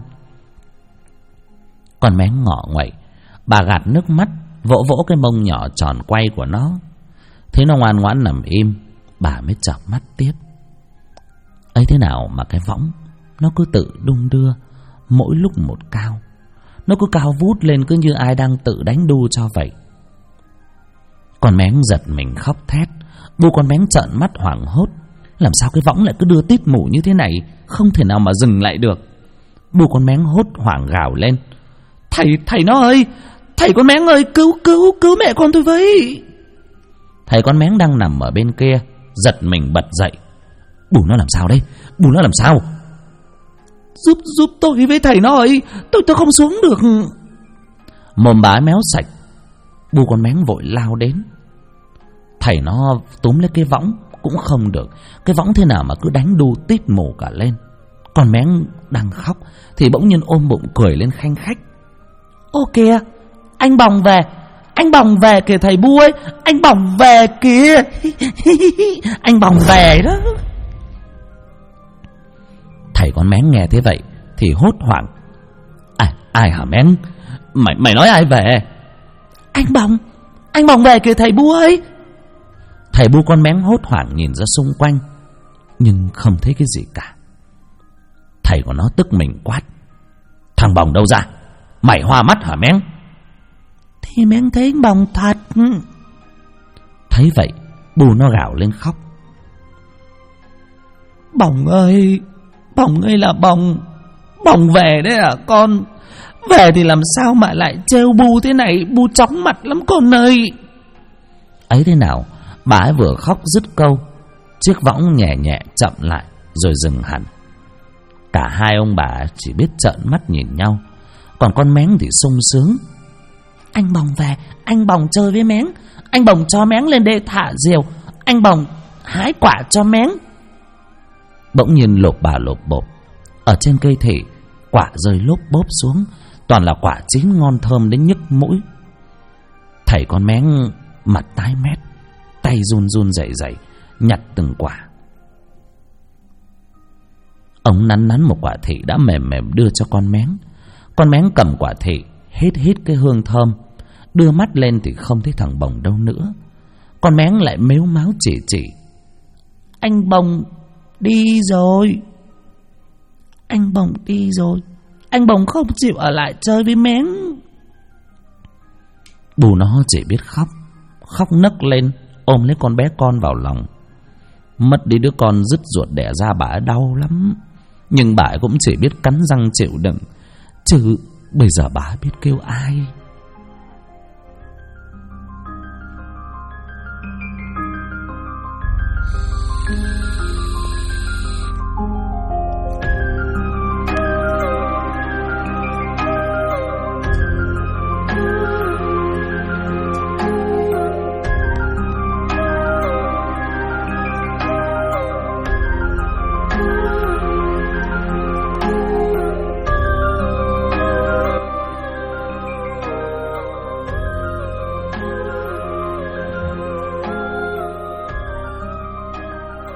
Con méng ngọ nguậy, bà gạt nước mắt, vỗ vỗ cái mông nhỏ tròn quay của nó. Thế nó ngoan ngoãn nằm im, bà mới chợp mắt tiếp. Ấy thế nào mà cái võng nó cứ tự đung đưa, mỗi lúc một cao. Nó cứ cao vút lên, cứ như ai đang tự đánh đu cho vậy. Con méng giật mình khóc thét. Bu con méng trợn mắt hoảng hốt. Làm sao cái võng lại cứ đưa tít mù như thế này, không thể nào mà dừng lại được. Bu con méng hốt hoảng gào lên: Thầy nó ơi, thầy con méng ơi, cứu mẹ con tôi với. Thầy con méng đang nằm ở bên kia giật mình bật dậy. Bù nó làm sao đây? Bù nó làm sao? Giúp tôi với thầy nó ơi, tôi không xuống được. Mồm bà méo sạch. Bu con méng vội lao đến. Thầy nó túm lấy cái võng cũng không được. Cái võng thế nào mà cứ đánh đu tít mù cả lên. Con méng đang khóc thì bỗng nhiên ôm bụng cười lên khanh khách: Ô kìa, anh Bòng về, anh Bòng về kìa thầy Bu ơi, anh Bòng về kìa. Anh Bòng về đó. Thầy con méng nghe thế vậy thì hốt hoảng: Ai hả méng? Mày nói ai về? Anh Bòng về kìa thầy Bu ơi. Thầy Bu con méng hốt hoảng nhìn ra xung quanh, nhưng không thấy cái gì cả. Thầy của nó tức mình quát: Thằng Bòng đâu ra? Mày hoa mắt hả méng? Thì méng thấy anh Bòng thật. Thấy vậy Bu nó gào lên khóc: Bòng ơi là Bòng về đấy à con? Về thì làm sao mà lại trêu Bu thế này? Bu chóng mặt lắm con ơi. Ấy thế nào, bà ấy vừa khóc dứt câu, chiếc võng nhẹ nhẹ chậm lại rồi dừng hẳn. Cả hai ông bà chỉ biết trợn mắt nhìn nhau. Còn con méng thì sung sướng: Anh Bòng về, anh Bòng chơi với méng, anh Bòng cho méng lên đây thả diều, anh Bòng hái quả cho méng. Bỗng nhiên lộp bà lộp bộp, ở trên cây thị quả rơi lốp bốp xuống, toàn là quả chín ngon thơm đến nhức mũi. Thầy con méng mặt tái mét, tay run run rẩy rẩy nhặt từng quả. Ông nắn một quả thị đã mềm mềm đưa cho con méng. Con méng cầm quả thị, hít cái hương thơm, đưa mắt lên thì không thấy thằng Bòng đâu nữa. Con méng lại mếu máo chỉ: Anh Bòng đi rồi, anh Bòng đi rồi, anh Bòng không chịu ở lại chơi với méng. Bu nó chỉ biết khóc nấc lên, ôm lấy con bé con vào lòng. Mất đi đứa con dứt ruột đẻ ra bà đau lắm, nhưng bà cũng chỉ biết cắn răng chịu đựng, chứ bây giờ bà biết kêu ai.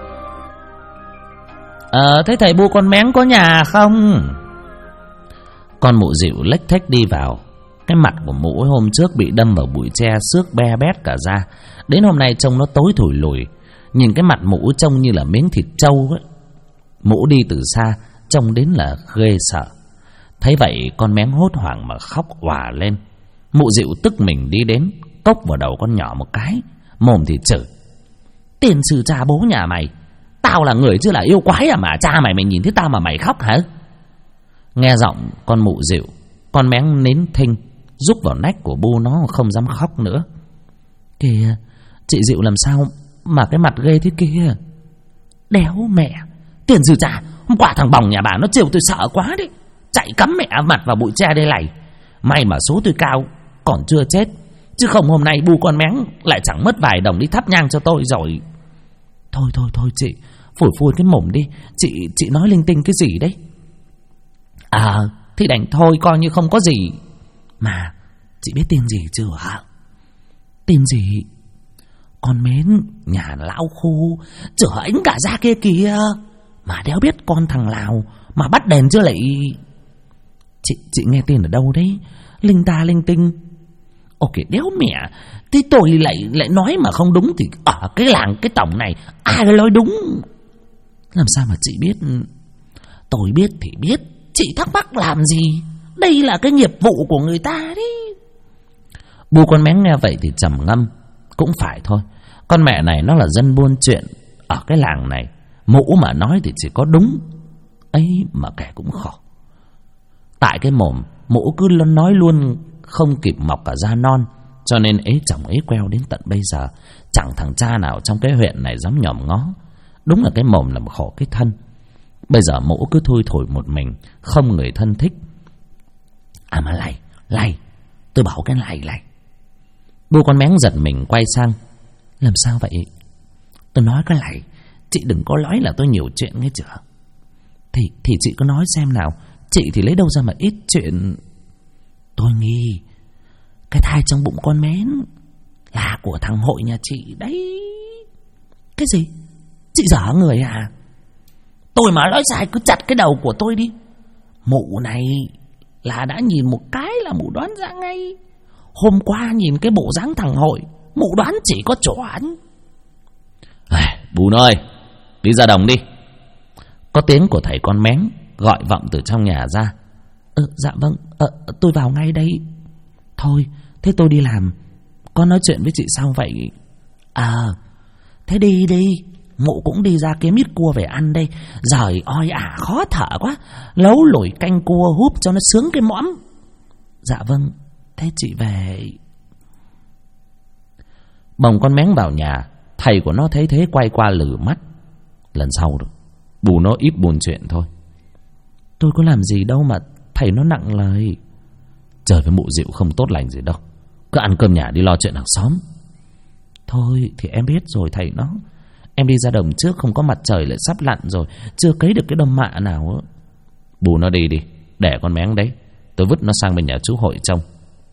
Thế thầy Bu con méng có nhà không? Con mụ dịu lếch thếch đi vào. Cái mặt của mụ hôm trước bị đâm vào bụi tre xước be bét cả da. Đến hôm nay trông nó tối thủi lùi. Nhìn cái mặt mụ trông như là miếng thịt trâu ấy. Mụ đi từ xa trông đến là ghê sợ. Thấy vậy con Méng hốt hoảng mà khóc òa lên. Mụ dịu tức mình đi đến, cốc vào đầu con nhỏ một cái, mồm thì chửi: "Tiền sư cha bố nhà mày, tao là người chứ là yêu quái à mà cha mày nhìn thấy tao mà mày khóc hả?" Nghe giọng con mụ dịu, con Méng nín thinh, rúc vào nách của Bu nó không dám khóc nữa. "Kìa, chị Dịu làm sao mà cái mặt ghê thế kia?" "Đéo mẹ, tiền sư cha, hôm qua thằng Bòng nhà bà nó trêu tôi sợ quá đấy, chạy cắm mẹ mặt vào bụi tre đây này. May mà số tôi cao còn chưa chết, chứ không hôm nay Bu con Méng lại chẳng mất vài đồng đi thắp nhang cho tôi rồi." Thôi chị, phủi phui cái mồm đi. Chị nói linh tinh cái gì đấy?" Thì đành thôi, coi như không có gì. Mà chị biết tên gì chưa hả? Tên gì? Con Mến, nhà lão khu, chở ánh cả ra kia kìa. Mà đéo biết con thằng Lào mà bắt đèn chưa lại. Chị nghe tên ở đâu đấy? Linh ta linh tinh. Ok, đéo mẹ, thế tôi lại nói mà không đúng thì ở cái làng cái tổng này ai nói đúng? Làm sao mà chị biết? Tôi biết thì biết, chị thắc mắc làm gì? Đây là cái nghiệp vụ của người ta đấy. Bu con Méng nghe vậy thì trầm ngâm. Cũng phải thôi, con mẹ này nó là dân buôn chuyện ở cái làng này, mụ mà nói thì chỉ có đúng ấy mà kẻ cũng khổ. Tại cái mồm mụ cứ nói luôn không kịp mọc cả da non, cho nên ế chồng ế queo đến tận bây giờ. Chẳng thằng cha nào trong cái huyện này dám nhòm ngó. Đúng là cái mồm làm khổ cái thân. Bây giờ mụ cứ thui thủi một mình, không người thân thích. Mà lầy, tôi bảo cái lầy. Bu con Méng giật mình quay sang. Làm sao vậy? Tôi nói cái lầy, chị đừng có nói là tôi nhiều chuyện nghe chưa? Thì chị cứ nói xem nào. Chị thì lấy đâu ra mà ít chuyện? Tôi nghi cái thai trong bụng con Mến là của thằng Hội nhà chị đấy. Cái gì? Chị dở người à? Tôi mà nói sai cứ chặt cái đầu của tôi đi. Mụ này là đã nhìn một cái là mụ đoán ra ngay. Hôm qua nhìn cái bộ dáng thằng Hội, mụ đoán chỉ có chuẩn. Bù ơi, đi ra đồng đi. Có tiếng của thầy con Méng gọi vọng từ trong nhà ra. Dạ vâng, tôi vào ngay đây. Thôi, thế tôi đi làm, con nói chuyện với chị sau vậy. Thế đi đi, mụ cũng đi ra kiếm ít cua về ăn đây. Giời ơi khó thở quá. Lấu lủi canh cua húp cho nó sướng cái mõm. Dạ vâng, thế chị về. Bồng con Méng vào nhà. Thầy của nó thấy thế quay qua lử mắt. Lần sau rồi bù nó ít buồn chuyện thôi. Tôi có làm gì đâu mà thầy nó nặng lời. Trời với mụ Dịu không tốt lành gì đâu. Cứ ăn cơm nhà đi lo chuyện hàng xóm. Thôi thì em biết rồi thầy nó. Em đi ra đồng trước không có mặt trời lại sắp lặn rồi, chưa cấy được cái đâm mạ nào. Bù nó đi, để con Méng đấy, tôi vứt nó sang bên nhà chú Hội trông.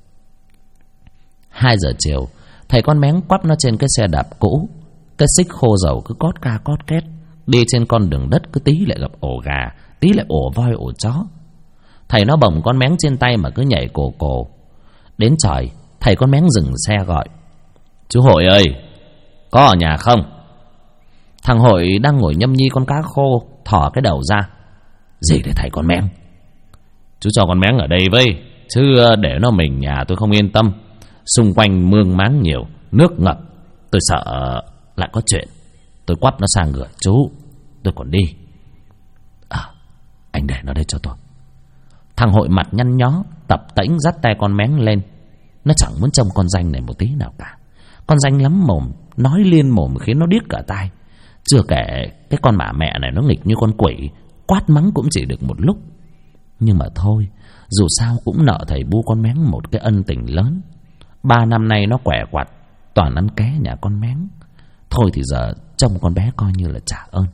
2 giờ chiều, thầy con Méng quắp nó trên cái xe đạp cũ. Cái xích khô dầu cứ cót ca cót két. Đi trên con đường đất cứ tí lại gặp ổ gà, tí lại ổ voi ổ chó. Thầy nó bồng con Méng trên tay mà cứ nhảy cồ cồ. Đến trời, thầy con Méng dừng xe gọi: "Chú Hội ơi, có ở nhà không?" Thằng Hội đang ngồi nhâm nhi con cá khô, thỏ cái đầu ra. "Gì để thầy con Méng?" "Chú cho con Méng ở đây với, chứ để nó mình nhà tôi không yên tâm. Xung quanh mương máng nhiều, nước ngập, tôi sợ lại có chuyện. Tôi quắp nó sang gửi chú, tôi còn đi." Anh để nó đây cho tôi." Thằng Hội mặt nhăn nhó, tập tễnh dắt tay con Méng lên. Nó chẳng muốn trông con danh này một tí nào cả. Con danh lắm mồm, nói liên mồm khiến nó điếc cả tai. Chưa kể cái con mả mẹ này nó nghịch như con quỷ, quát mắng cũng chỉ được một lúc. Nhưng mà thôi, dù sao cũng nợ thầy Bu con Méng một cái ân tình lớn. 3 năm nay nó quẻ quặt, toàn ăn ké nhà con Méng. Thôi thì giờ trông con bé coi như là trả ơn.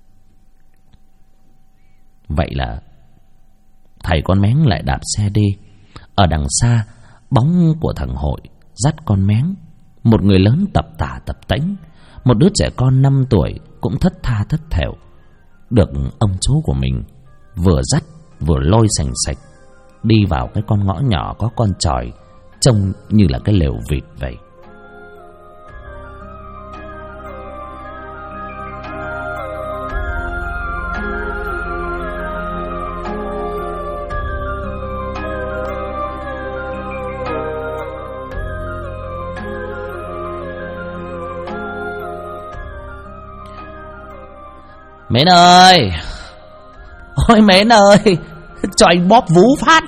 Vậy là thầy con Méng lại đạp xe đi. Ở đằng xa, bóng của thằng Hội dắt con Méng. Một người lớn tập tả tập tễnh, một đứa trẻ con 5 tuổi cũng thất tha thất thểu, được ông chú của mình vừa dắt vừa lôi sành sạch đi vào cái con ngõ nhỏ có con chòi trông như là cái lều vịt vậy. Mến ơi, ôi Mến ơi, cho anh bóp vú phát.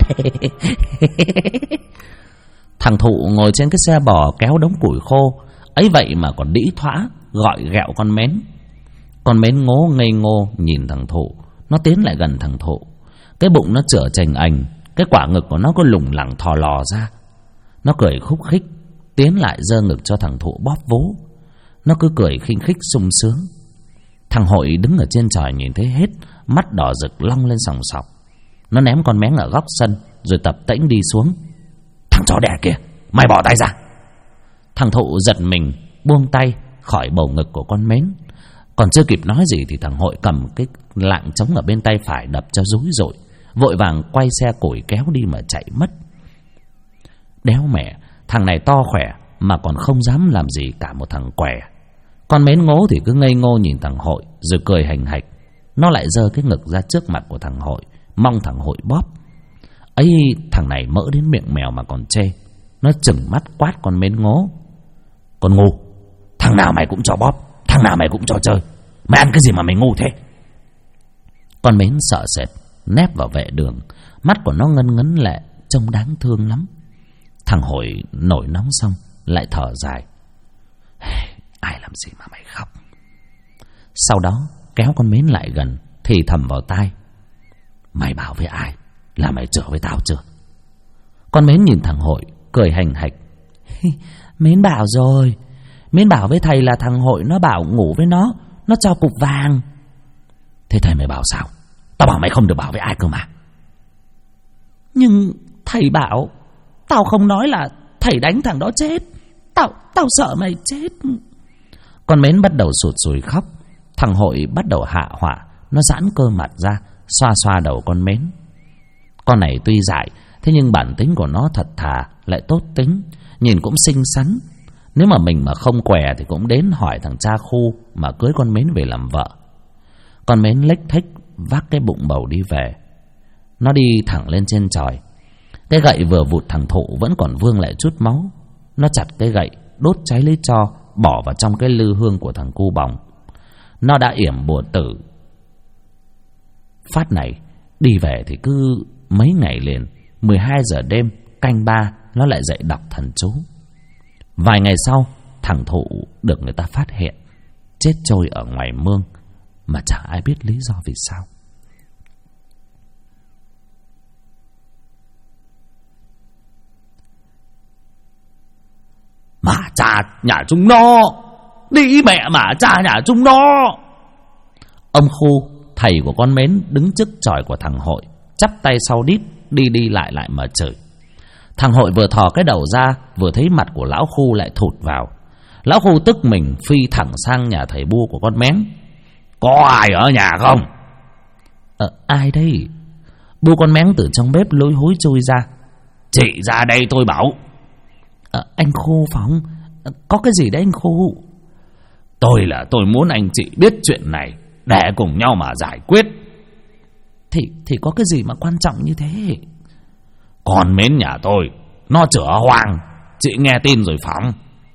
Thằng Thụ ngồi trên cái xe bò kéo đống củi khô ấy vậy mà còn đĩ thỏa gọi ghẹo con Mến. Con Mến ngố ngây ngô nhìn thằng Thụ. Nó tiến lại gần thằng Thụ, cái bụng nó chửa chành ảnh, cái quả ngực của nó có lủng lẳng thò lò ra. Nó cười khúc khích tiến lại giơ ngực cho thằng Thụ bóp vú. Nó cứ cười khinh khích sung sướng. Thằng Hội đứng ở trên chòi nhìn thấy hết, mắt đỏ rực long lên sòng sọc. Nó ném con Mén ở góc sân rồi tập tễnh đi xuống. Thằng chó đẻ kìa, mày bỏ tay ra. Thằng Thụ giật mình buông tay khỏi bầu ngực của con Mến. Còn chưa kịp nói gì thì thằng Hội cầm cái lạng trống ở bên tay phải đập cho rúi rội, vội vàng quay xe củi kéo đi mà chạy mất. Đéo mẹ, thằng này to khỏe mà còn không dám làm gì cả một thằng què. Con Mến ngố thì cứ ngây ngô nhìn thằng Hội rồi cười hành hạch. Nó lại giơ cái ngực ra trước mặt của thằng Hội, mong thằng Hội bóp. Ấy, thằng này mỡ đến miệng mèo mà còn chê. Nó chừng mắt quát con Mến ngố: Con ngu, thằng nào mày cũng cho bóp, thằng nào mày cũng cho chơi. Mày ăn cái gì mà mày ngu thế? Con Mến sợ sệt nép vào vệ đường, mắt của nó ngân ngấn lệ, trông đáng thương lắm. Thằng Hội nổi nóng xong lại thở dài: Ai làm gì mà mày khóc? Sau đó kéo con Mến lại gần, thì thầm vào tai: Mày bảo với ai là mày chữa với tao chưa? Con Mến nhìn thằng Hội cười hành hạch: Mến bảo rồi, Mến bảo với thầy là thằng Hội nó bảo ngủ với nó cho cục vàng. Thế thầy mày bảo sao? Tao bảo mày không được bảo với ai cơ mà. Nhưng thầy bảo tao không nói là thầy đánh thằng đó chết. Tao sợ mày chết. Con Mến bắt đầu sụt sùi khóc. Thằng Hội bắt đầu hạ họa. Nó giãn cơ mặt ra, xoa xoa đầu con Mến. Con này tuy dại, thế nhưng bản tính của nó thật thà, lại tốt tính, nhìn cũng xinh xắn. Nếu mà mình mà không què thì cũng đến hỏi thằng cha khu mà cưới con Mến về làm vợ. Con Mến lếch thếch vác cái bụng bầu đi về. Nó đi thẳng lên trên chòi. Cái gậy vừa vụt thằng Thụ vẫn còn vương lại chút máu. Nó chặt cái gậy, đốt cháy lấy tro, bỏ vào trong cái lư hương của thằng cu bòng. Nó đã yểm bùa tử. Phát này đi về thì cứ mấy ngày liền, 12 giờ đêm canh 3 nó lại dậy đọc thần chú. Vài ngày sau, thằng Thụ được người ta phát hiện chết trôi ở ngoài mương, mà chẳng ai biết lý do vì sao. Mà cha nhà chúng nó, đi mẹ mà cha nhà chúng nó. Ông Khu, thầy của con Mến, đứng trước chòi của thằng Hội, chắp tay sau đít, đi lại mà chửi. Thằng Hội vừa thò cái đầu ra, vừa thấy mặt của lão Khu lại thụt vào. Lão Khu tức mình phi thẳng sang nhà thầy Bu của con Mén. Có ai ở nhà không? Ai đây? Bu con Mén từ trong bếp lối hối chui ra. Chị ra đây tôi bảo. Anh Khu phóng, có cái gì đấy anh Khu? Tôi muốn anh chị biết chuyện này để cùng nhau mà giải quyết. Thì có cái gì mà quan trọng như thế? Con Mến nhà tôi nó chữa hoang, chị nghe tin rồi phóng.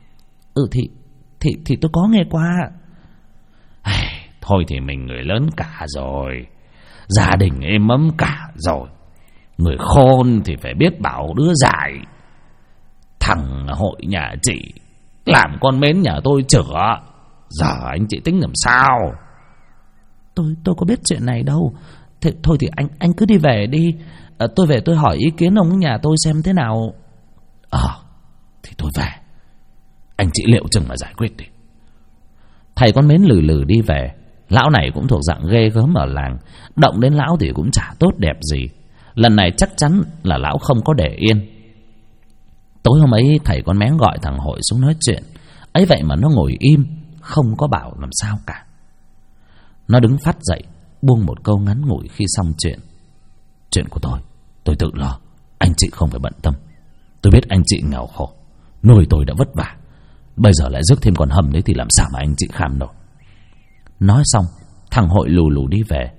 Thì tôi có nghe qua. Thôi thì mình người lớn cả rồi, gia đình êm ấm cả rồi, người khôn thì phải biết bảo đứa dại. Thằng Hội nhà chị làm con Mến nhà tôi chữa, giờ anh chị tính làm sao? Tôi có biết chuyện này đâu. Thôi thì anh cứ đi về đi. Tôi về tôi hỏi ý kiến ông nhà tôi xem thế nào. Thì tôi về, anh chị liệu chừng mà giải quyết đi. Thầy con Mến lừ lừ đi về. Lão này cũng thuộc dạng ghê gớm ở làng, động đến lão thì cũng chả tốt đẹp gì. Lần này chắc chắn là lão không có để yên. Tối hôm ấy thầy con Mén gọi thằng Hội xuống nói chuyện. Ấy vậy mà nó ngồi im, không có bảo làm sao cả. Nó đứng phắt dậy, buông một câu ngắn ngủi khi xong chuyện. Chuyện của tôi tự lo, Anh chị không phải bận tâm. Tôi biết anh chị nghèo khổ, nuôi tôi đã vất vả, bây giờ lại rước thêm con Hầm đấy thì làm sao mà anh chị kham nổi. Nói xong, thằng Hội lù lù đi về.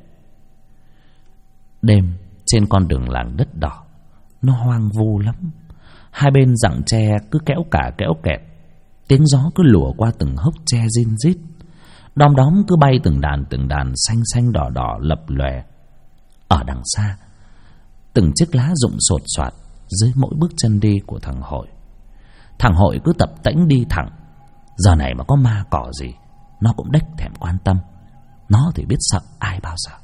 Đêm trên con đường làng đất đỏ, nó hoang vu lắm. Hai bên rặng tre cứ kéo cả kéo kẹt, tiếng gió cứ lùa qua từng hốc tre rin rít. Đom đóm cứ bay từng đàn xanh xanh đỏ đỏ lập lòe. Ở đằng xa, từng chiếc lá rụng sột soạt dưới mỗi bước chân đi của thằng Hội. Thằng Hội cứ tập tễnh đi thẳng. Giờ này mà có ma cỏ gì nó cũng đếch thèm quan tâm. Nó thì biết sợ ai bao giờ.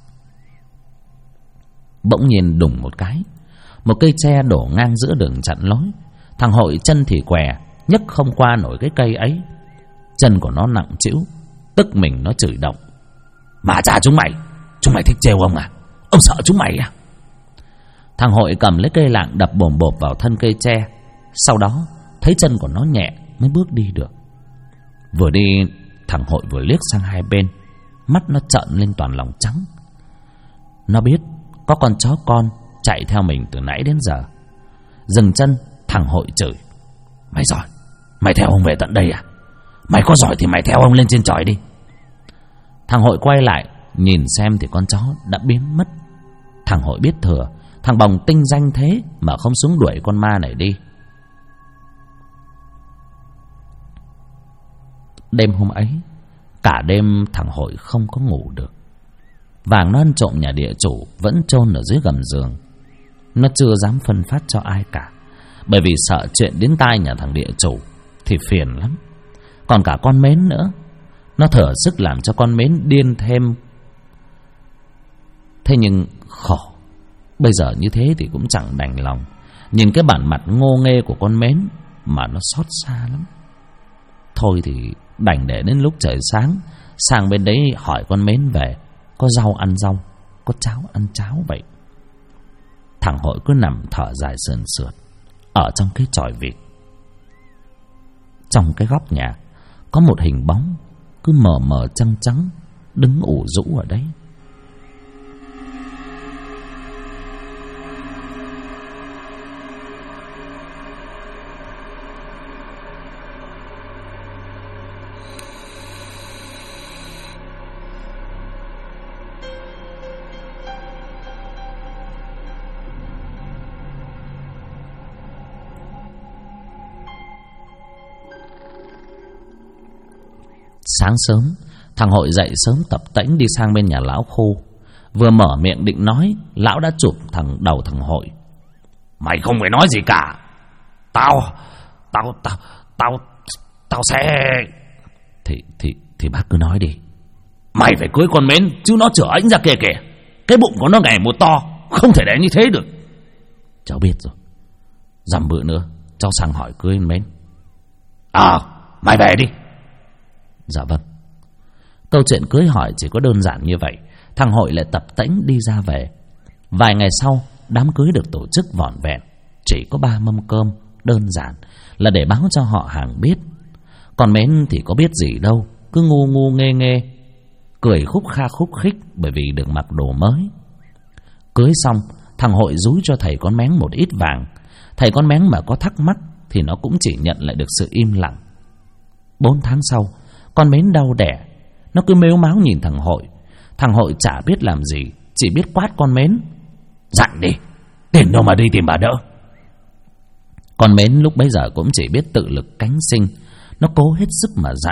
Bỗng nhiên đùng một cái, một cây tre đổ ngang giữa đường chặn lối. Thằng Hội chân thì què, nhấc không qua nổi cái cây ấy. Chân của nó nặng trĩu, tức mình nó chửi động: mà cha chúng mày thích trêu ông à? Ông sợ chúng mày à? Thằng Hội cầm lấy cây lạng đập bồm bộp vào thân cây tre. Sau đó thấy chân của nó nhẹ mới bước đi được. Vừa đi, thằng Hội vừa liếc sang hai bên, mắt nó trợn lên toàn lòng trắng. Nó biết có con chó con chạy theo mình từ nãy đến giờ. Dừng chân, thằng Hội chửi: mày giỏi, mày theo ông về tận đây à? Mày có giỏi thì mày theo ông lên trên chòi đi. Thằng Hội quay lại nhìn xem thì con chó đã biến mất. Thằng Hội biết thừa, thằng Bồng tinh danh thế mà không xuống đuổi con ma này đi. Đêm hôm ấy, cả đêm thằng Hội không có ngủ được. Vàng nó ăn trộm nhà địa chủ vẫn chôn ở dưới gầm giường. Nó chưa dám phân phát cho ai cả, bởi vì sợ chuyện đến tai nhà thằng địa chủ thì phiền lắm. Còn cả con Mến nữa, nó thở sức làm cho con Mến điên thêm. Thế nhưng khổ, bây giờ như thế thì cũng chẳng đành lòng. Nhìn cái bản mặt ngô nghê của con Mến mà nó xót xa lắm. Thôi thì đành để đến lúc trời sáng sang bên đấy hỏi con Mến về có rau ăn rau, có cháo ăn cháo vậy. Thằng Hội cứ nằm thở dài sườn sượt ở trong cái chòi vịt. Trong cái góc nhà có một hình bóng cứ mờ mờ trắng trắng đứng ủ rũ ở đấy. Sáng sớm, thằng Hội dậy sớm tập tễnh đi sang bên nhà lão Khu. Vừa mở miệng định nói, lão đã chụp đầu thằng Hội: mày không phải nói gì cả. Tao sẽ... Thì bác cứ nói đi. Mày phải cưới con Mến, chứ nó chở ánh ra kìa kìa. Cái bụng của nó ngày một to, không thể để như thế được. Cháu biết rồi, dăm bữa nữa cháu sang hỏi cưới Mến. Mày về đi. Dạ vâng. Câu chuyện cưới hỏi chỉ có đơn giản như vậy. Thằng Hội lại tập tễnh đi ra về. Vài ngày sau, đám cưới được tổ chức vỏn vẹn. Chỉ có 3 mâm cơm đơn giản, là để báo cho họ hàng biết. Còn Mến thì có biết gì đâu, cứ ngu ngu nghê nghê, cười khúc kha khúc khích bởi vì được mặc đồ mới. Cưới xong, thằng Hội dúi cho thầy con Méng một ít vàng. Thầy con Méng mà có thắc mắc thì nó cũng chỉ nhận lại được sự im lặng. 4 tháng sau, con Mến đau đẻ. Nó cứ mếu máo nhìn thằng Hội. Thằng Hội chả biết làm gì, chỉ biết quát con Mến: dặn đi, tiền đâu mà đi tìm bà đỡ. Con Mến lúc bấy giờ cũng chỉ biết tự lực cánh sinh. Nó cố hết sức mà dặn.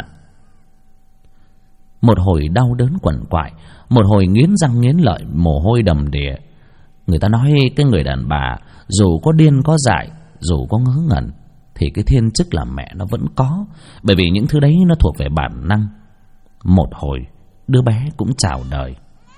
Một hồi đau đớn quằn quại, một hồi nghiến răng nghiến lợi, mồ hôi đầm đìa. Người ta nói cái người đàn bà dù có điên có dại, dù có ngớ ngẩn, thì cái thiên chức làm mẹ nó vẫn có. Bởi vì những thứ đấy nó thuộc về bản năng. Một hồi đứa bé cũng chào đời.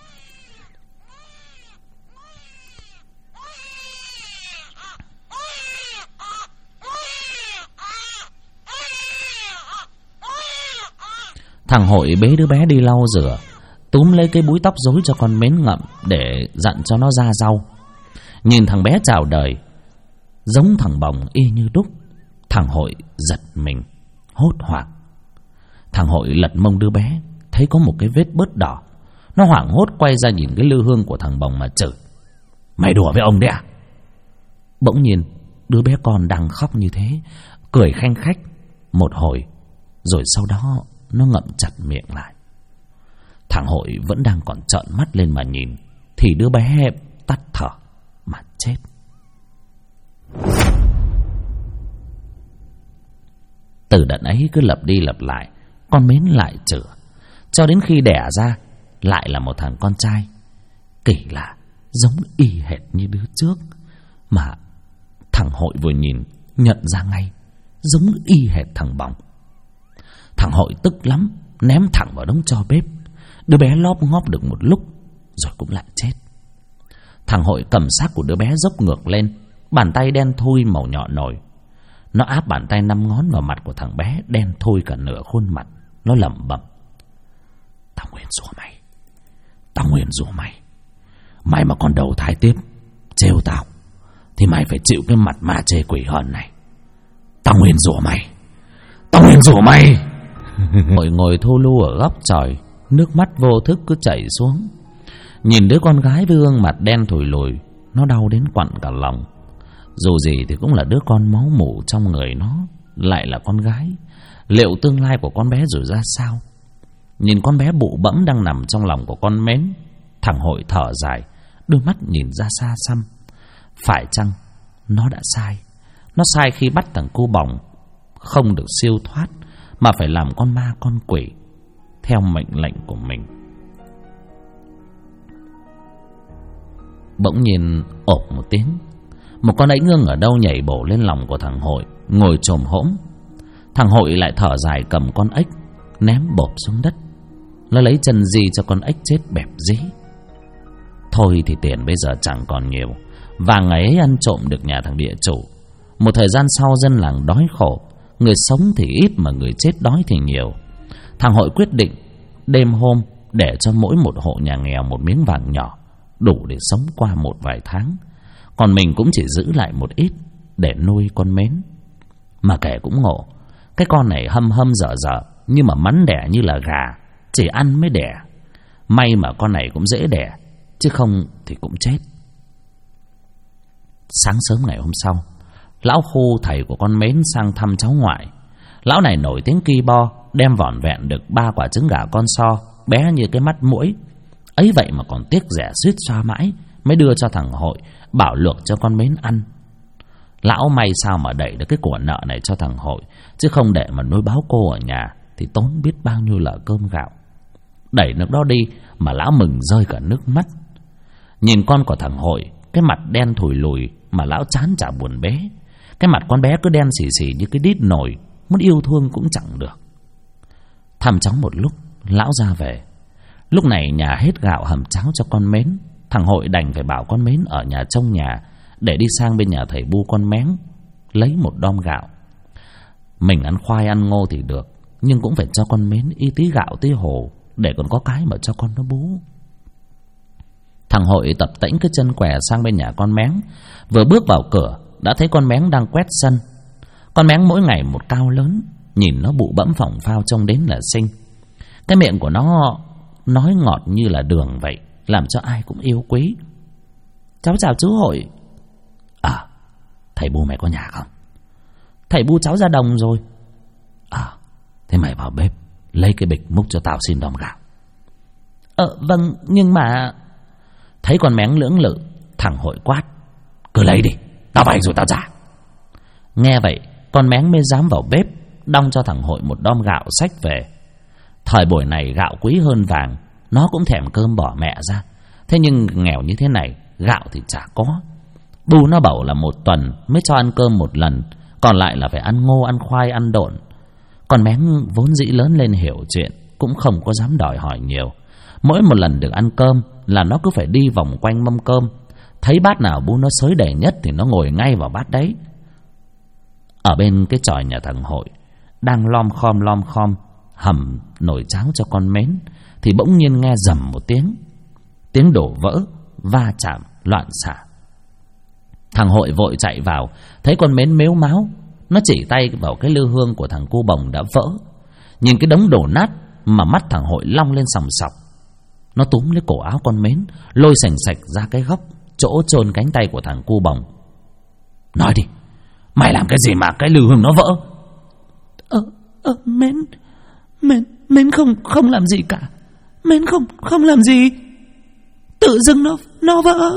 Thằng Hội bế đứa bé đi lau rửa, túm lấy cái búi tóc rối cho con Mến ngậm để dặn cho nó ra rau. Nhìn thằng bé chào đời giống thằng Bồng y như đúc. Thằng Hội giật mình, hốt hoảng. Thằng Hội lật mông đứa bé, thấy có một cái vết bớt đỏ. Nó hoảng hốt quay ra nhìn cái lư hương của thằng Bồng mà chửi: mày đùa với ông đấy à? Bỗng nhiên đứa bé con đang khóc như thế cười khanh khách một hồi, rồi sau đó nó ngậm chặt miệng lại. Thằng Hội vẫn đang còn trợn mắt lên mà nhìn, thì đứa bé tắt thở mà chết. Từ đợt ấy cứ lặp đi lặp lại, con Mến lại chữa, cho đến khi đẻ ra lại là một thằng con trai. Kỳ lạ, giống y hệt như đứa trước, mà thằng Hội vừa nhìn nhận ra ngay, giống y hệt thằng Bỏng. Thằng Hội tức lắm, ném thẳng vào đống tro bếp. Đứa bé lóp ngóp được một lúc rồi cũng lại chết. Thằng Hội cầm xác của đứa bé dốc ngược lên, bàn tay đen thui màu nhọn nổi. Nó áp bàn tay 5 ngón vào mặt của thằng bé đen thui cả nửa khuôn mặt. Nó lẩm bẩm: "Tao nguyền rủa mày, tao nguyền rủa mày. Mày mà còn đầu thai tiếp trêu tao thì mày phải chịu cái mặt ma chê quỷ hờn này. Tao nguyền rủa mày, tao nguyền rủa mày." Hội ngồi thu lu ở góc chòi, nước mắt vô thức cứ chảy xuống. Nhìn đứa con gái với gương mặt đen thùi lùi, nó đau đến quặn cả lòng. Dù gì thì cũng là đứa con máu mủ trong người nó, lại là con gái. Liệu tương lai của con bé rồi ra sao? Nhìn con bé bụ bẫm đang nằm trong lòng của con Mến, thằng Hội thở dài, đôi mắt nhìn ra xa xăm. Phải chăng nó đã sai? Nó sai khi bắt thằng cu Bỏng không được siêu thoát, mà phải làm con ma con quỷ theo mệnh lệnh của mình. Bỗng nhiên ộp một tiếng, một con ếch ngưng ở đâu nhảy bổ lên lòng của thằng Hội, ngồi chồm hỗn. Thằng Hội lại thở dài cầm con ếch ném bộp xuống đất. Nó lấy chân di cho con ếch chết bẹp dí. Thôi thì tiền bây giờ chẳng còn nhiều, và ngày ấy ăn trộm được nhà thằng địa chủ. Một thời gian sau dân làng đói khổ, người sống thì ít mà người chết đói thì nhiều. Thằng Hội quyết định đêm hôm để cho mỗi một hộ nhà nghèo một miếng vàng nhỏ, đủ để sống qua một vài tháng. Còn mình cũng chỉ giữ lại một ít để nuôi con Mến. Mà kể cũng ngộ, cái con này hâm hâm dở dở, nhưng mà mắn đẻ như là gà, chỉ ăn mới đẻ. May mà con này cũng dễ đẻ, chứ không thì cũng chết. Sáng sớm ngày hôm sau, lão Khu thầy của con Mến sang thăm cháu ngoại. Lão này nổi tiếng ki bo, đem vỏn vẹn được 3 quả trứng gà con so, bé như cái mắt muỗi. Ấy vậy mà còn tiếc rẻ suýt xoa mãi, mới đưa cho thằng Hội, bảo luộc cho con Mến ăn. Lão may sao mà đẩy được cái của nợ này cho thằng Hội, chứ không để mà nuôi báo cô ở nhà thì tốn biết bao nhiêu là cơm gạo. Đẩy nước đó đi mà lão mừng rơi cả nước mắt. Nhìn con của thằng Hội, cái mặt đen thùi lùi mà lão chán chả buồn bế. Cái mặt con bé cứ đen xì xì như cái đít nồi, muốn yêu thương cũng chẳng được. Thăm cháu một lúc, lão ra về. Lúc này nhà hết gạo hầm cháo cho con Mến. Thằng Hội đành phải bảo con Mến ở nhà trông nhà, để đi sang bên nhà thầy Bu con Méng lấy một đom gạo. Mình ăn khoai ăn ngô thì được, nhưng cũng phải cho con Mến y tí gạo tí hồ, để còn có cái mà cho con nó bú. Thằng Hội tập tễnh cái chân què sang bên nhà con Méng. Vừa bước vào cửa đã thấy con Méng đang quét sân. Con Méng mỗi ngày một cao lớn, nhìn nó bụ bẫm phỏng phao trông đến là xinh. Cái miệng của nó nói ngọt như là đường vậy, làm cho ai cũng yêu quý. "Cháu chào chú Hội." "À, thầy Bu mày có nhà không?" "Thầy Bu cháu ra đồng rồi." "À, thế mày vào bếp lấy cái bịch múc cho tao xin đom gạo." Vâng, nhưng mà..." Thấy con Méng lưỡng lự, thằng Hội quát: "Cứ lấy đi, tao vay rồi tao trả." Nghe vậy con Méng mới dám vào bếp đong cho thằng Hội một đom gạo xách về. Thời buổi này gạo quý hơn vàng, nó cũng thèm cơm bỏ mẹ ra. Thế nhưng nghèo như thế này, gạo thì chả có. Bu nó bảo là 1 tuần mới cho ăn cơm 1 lần, còn lại là phải ăn ngô, ăn khoai, ăn độn. Con Méng vốn dĩ lớn lên hiểu chuyện, cũng không có dám đòi hỏi nhiều. Mỗi một lần được ăn cơm là nó cứ phải đi vòng quanh mâm cơm. Thấy bát nào Bu nó xới đầy nhất thì nó ngồi ngay vào bát đấy. Ở bên cái chòi nhà thằng Hội đang lom khom hầm nồi cháo cho con Mến, thì bỗng nhiên nghe rầm một tiếng đổ vỡ, va chạm loạn xạ. Thằng Hội vội chạy vào, thấy con Mến mếu máo, nó chỉ tay vào cái lư hương của thằng cu Bồng đã vỡ. Nhìn cái đống đổ nát mà mắt thằng Hội long lên sòng sọc. Nó túm lấy cổ áo con Mến, lôi sành sạch ra cái góc chỗ chôn cánh tay của thằng cu Bồng. Nói đi, mày làm cái gì mà cái lư hương nó vỡ? Mến không làm gì cả. Mến không làm gì. Tự dưng nó vỡ.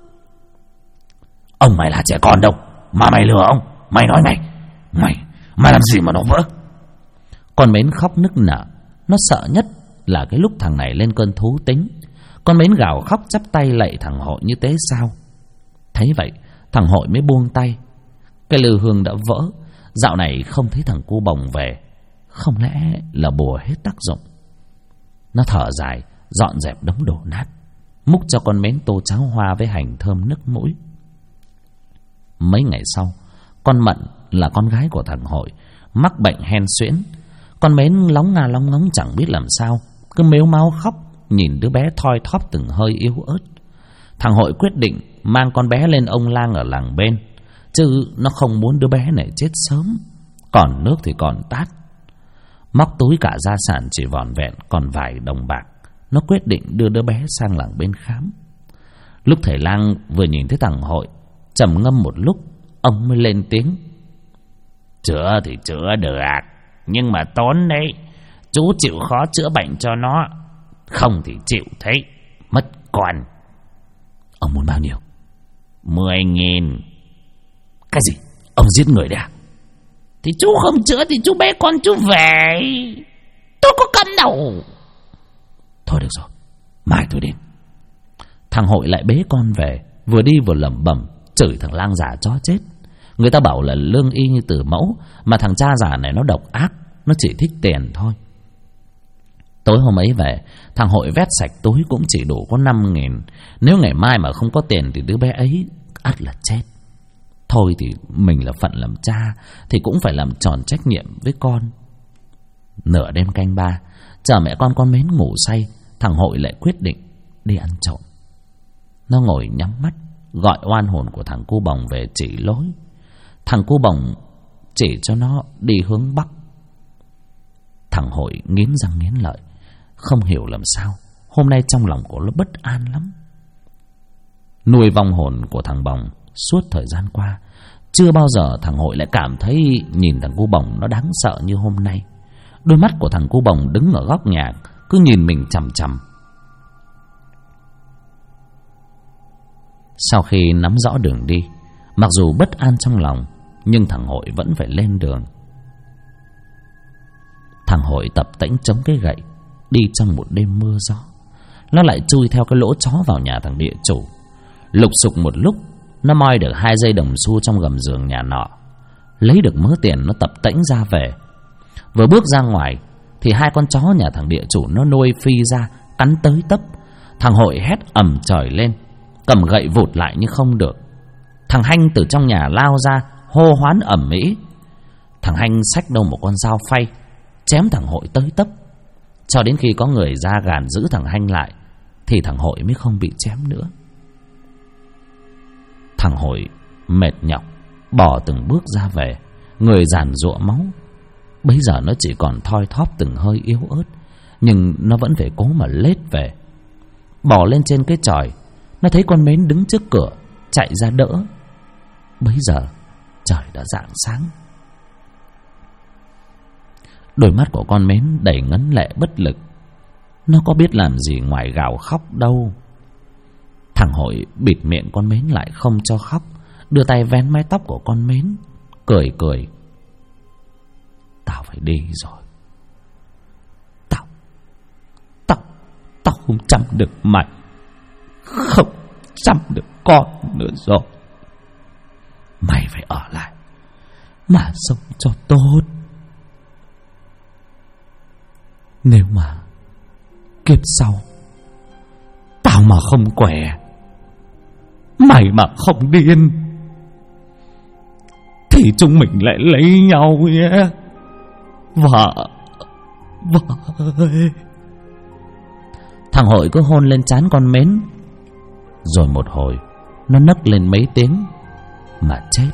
Ông mày là trẻ con đâu mà mày lừa ông? Mày nói mày làm gì mà nó vỡ? Con Mến khóc nức nở. Nó sợ nhất là cái lúc thằng này lên cơn thú tính. Con Mến gào khóc chắp tay lạy thằng Hội như tế sao. Thấy vậy thằng Hội mới buông tay. Cái lư hương đã vỡ. Dạo này không thấy thằng cu bồng về. Không lẽ là bùa hết tác dụng? Nó thở dài, dọn dẹp đống đổ nát, múc cho con Mến tô cháo hoa với hành thơm nức mũi. Mấy ngày sau, con Mận là con gái của thằng Hội mắc bệnh hen suyễn. Con Mến lóng ngà lóng ngóng chẳng biết làm sao, cứ mếu máo khóc nhìn đứa bé thoi thóp từng hơi yếu ớt. Thằng Hội quyết định mang con bé lên ông lang ở làng bên, chứ nó không muốn đứa bé này chết sớm. Còn nước thì còn tát. Móc túi cả gia sản chỉ vỏn vẹn còn vài đồng bạc, nó quyết định đưa đứa bé sang làng bên khám. Lúc thầy lang vừa nhìn thấy thằng Hội, trầm ngâm một lúc, ông mới lên tiếng. Chữa thì chữa được, nhưng mà tốn đấy. Chú chịu khó chữa bệnh cho nó, không thì chịu thấy mất con. Ông muốn bao nhiêu? 10.000. Cái gì? Ông giết người đấy à? Thì chú không chữa thì chú bé con chú về. Tôi có cấm đâu. Thôi được rồi, mai tôi đến. Thằng Hội lại bế con về, vừa đi vừa lẩm bẩm chửi thằng lang già chó chết. Người ta bảo là lương y như tử mẫu, mà thằng cha già này nó độc ác, nó chỉ thích tiền thôi. Tối hôm ấy về, thằng Hội vét sạch túi cũng chỉ đủ có 5.000. Nếu ngày mai mà không có tiền thì đứa bé ấy ắt là chết. Thôi thì mình là phận làm cha thì cũng phải làm tròn trách nhiệm với con. Nửa đêm canh 3, chờ mẹ con Mến ngủ say, thằng Hội lại quyết định đi ăn trộm. Nó ngồi nhắm mắt gọi oan hồn của thằng cu bồng về chỉ lối. Thằng cu bồng chỉ cho nó đi hướng Bắc. Thằng Hội nghiến răng nghiến lợi, không hiểu làm sao hôm nay trong lòng của nó bất an lắm. Nuôi vong hồn của thằng Bồng suốt thời gian qua, chưa bao giờ thằng Hội lại cảm thấy nhìn thằng cu bồng nó đáng sợ như hôm nay. Đôi mắt của thằng cu bồng đứng ở góc nhà cứ nhìn mình chằm chằm. Sau khi nắm rõ đường đi, mặc dù bất an trong lòng, nhưng thằng Hội vẫn phải lên đường. Thằng Hội tập tễnh chống cái gậy, đi trong một đêm mưa gió. Nó lại chui theo cái lỗ chó vào nhà thằng địa chủ. Lục sục một lúc, nó moi được 2 dây đồng xu trong gầm giường nhà nọ. Lấy được mớ tiền, nó tập tễnh ra về. Vừa bước ra ngoài thì 2 con chó nhà thằng địa chủ nó nuôi phi ra, cắn tới tấp. Thằng Hội hét ầm trời lên, cầm gậy vụt lại nhưng không được. Thằng Hanh từ trong nhà lao ra, hô hoán ầm ĩ. Thằng Hanh xách đâu một con dao phay, chém thằng Hội tới tấp. Cho đến khi có người ra gàn giữ thằng Hanh lại thì thằng Hội mới không bị chém nữa. Thằng Hội mệt nhọc bỏ từng bước ra về, người giàn giụa máu. Bây giờ nó chỉ còn thoi thóp từng hơi yếu ớt, nhưng nó vẫn phải cố mà lết về. Bỏ lên trên cái chòi, nó thấy con Mến đứng trước cửa, chạy ra đỡ. Bây giờ trời đã rạng sáng. Đôi mắt của con Mến đầy ngấn lệ bất lực. Nó có biết làm gì ngoài gào khóc đâu. Thằng Hội bịt miệng con Mến lại không cho khóc, đưa tay vén mái tóc của con Mến, cười cười. Tao phải đi rồi. Tao không chăm được mày, không chăm được con nữa rồi. Mày phải ở lại mà sống cho tốt. Nếu mà kiếp sau tao mà không khỏe, mày mà không điên, thì chúng mình lại lấy nhau nhé. Vợ ơi. Thằng Hội cứ hôn lên trán con Mến, rồi một hồi nó nấc lên mấy tiếng mà chết.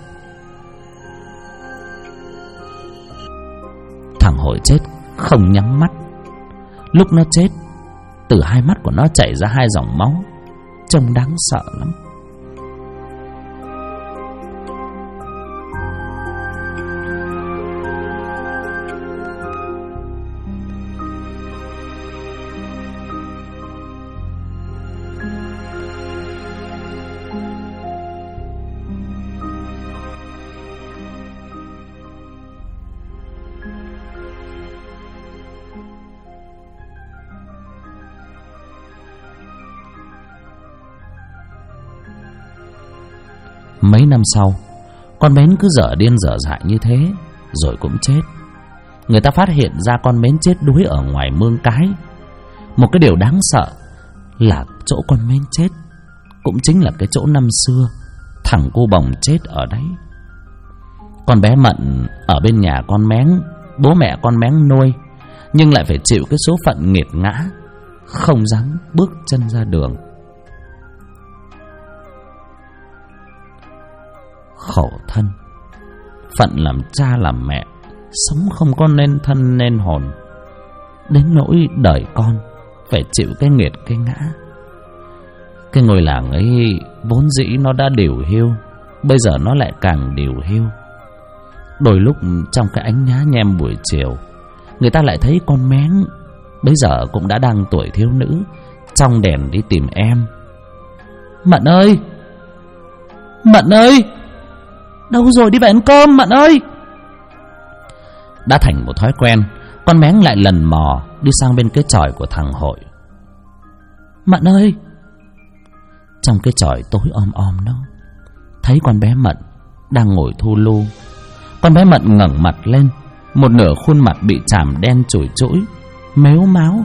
Thằng Hội chết không nhắm mắt. Lúc nó chết, từ 2 mắt của nó chảy ra 2 dòng máu, trông đáng sợ lắm. Mấy năm sau, con Mến cứ dở điên dở dại như thế, rồi cũng chết. Người ta phát hiện ra con Mến chết đuối ở ngoài mương cái. Một cái điều đáng sợ là chỗ con Mến chết cũng chính là cái chỗ năm xưa thằng cu Bồng chết ở đấy. Con bé Mận ở bên nhà con Mén, bố mẹ con Mén nuôi, nhưng lại phải chịu cái số phận nghiệt ngã, không dám bước chân ra đường. Khổ thân, phận làm cha làm mẹ, sống không có nên thân nên hồn, đến nỗi đời con phải chịu cái nghiệt cái ngã. Cái ngôi làng ấy vốn dĩ nó đã điều hiu, bây giờ nó lại càng điều hiu. Đôi lúc trong cái ánh nhá nhem buổi chiều, người ta lại thấy con Mén bây giờ cũng đã đang tuổi thiếu nữ, trong đèn đi tìm em. Mận ơi! Mận ơi! Đâu rồi, đi về ăn cơm, Mận ơi! Đã thành một thói quen, con Mén lại lần mò đi sang bên cái chòi của thằng Hội. Mận ơi! Trong cái chòi tối om đó, thấy con bé Mận đang ngồi thu lu. Con bé Mận ngẩng mặt lên, một nửa khuôn mặt bị chàm đen chùi chũi, mếu máo.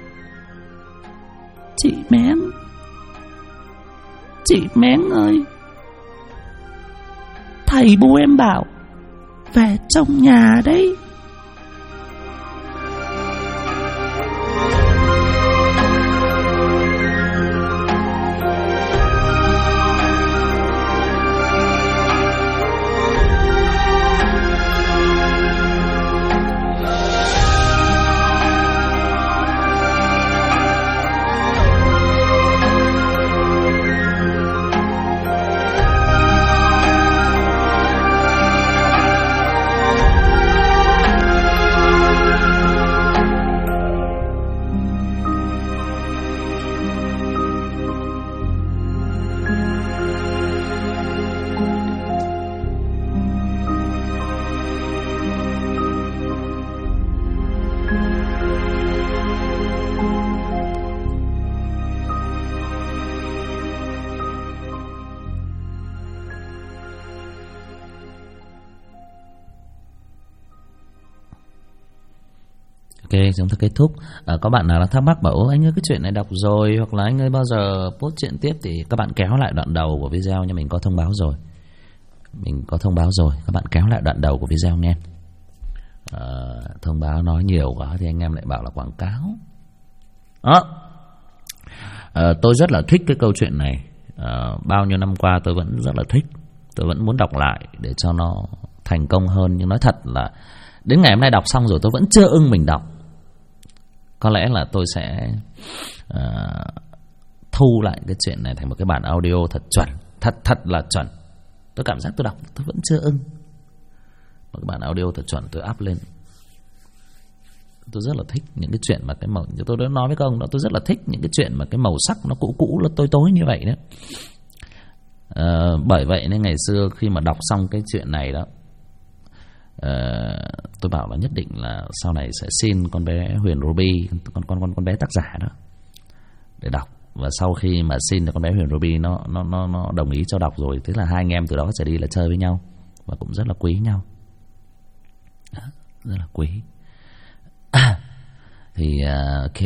Chị Mén! Chị Mén ơi! Thầy bố em bảo về trong nhà đấy. Ok, chúng ta kết thúc. Có bạn nào thắc mắc bảo anh ơi cái chuyện này đọc rồi, hoặc là anh ơi bao giờ post chuyện tiếp, thì các bạn kéo lại đoạn đầu của video nha. Mình có thông báo rồi. Các bạn kéo lại đoạn đầu của video nghe. Thông báo nói nhiều quá thì anh em lại bảo là quảng cáo. Tôi rất là thích cái câu chuyện này. Bao nhiêu năm qua tôi vẫn rất là thích. Tôi vẫn muốn đọc lại để cho nó thành công hơn. Nhưng nói thật là đến ngày hôm nay đọc xong rồi tôi vẫn chưa ưng mình đọc. Có lẽ là tôi sẽ thu lại cái chuyện này thành một cái bản audio thật chuẩn, thật là chuẩn. Tôi cảm giác tôi đọc tôi vẫn chưa ưng. Một cái bản audio thật chuẩn tôi up lên. Tôi rất là thích những cái chuyện mà cái màu, tôi đã nói với các ông đó, tôi rất là thích những cái chuyện mà cái màu sắc nó cũ nó tối như vậy đó. Bởi vậy nên ngày xưa khi mà đọc xong cái chuyện này đó, tôi bảo là nhất định là sau này sẽ xin con bé Huyền Ruby, con bé tác giả đó để đọc. Và sau khi mà xin được con bé Huyền Ruby nó đồng ý cho đọc rồi, thế là hai anh em từ đó trở đi là chơi với nhau và cũng rất là quý nhau, rất là quý. Thì ok,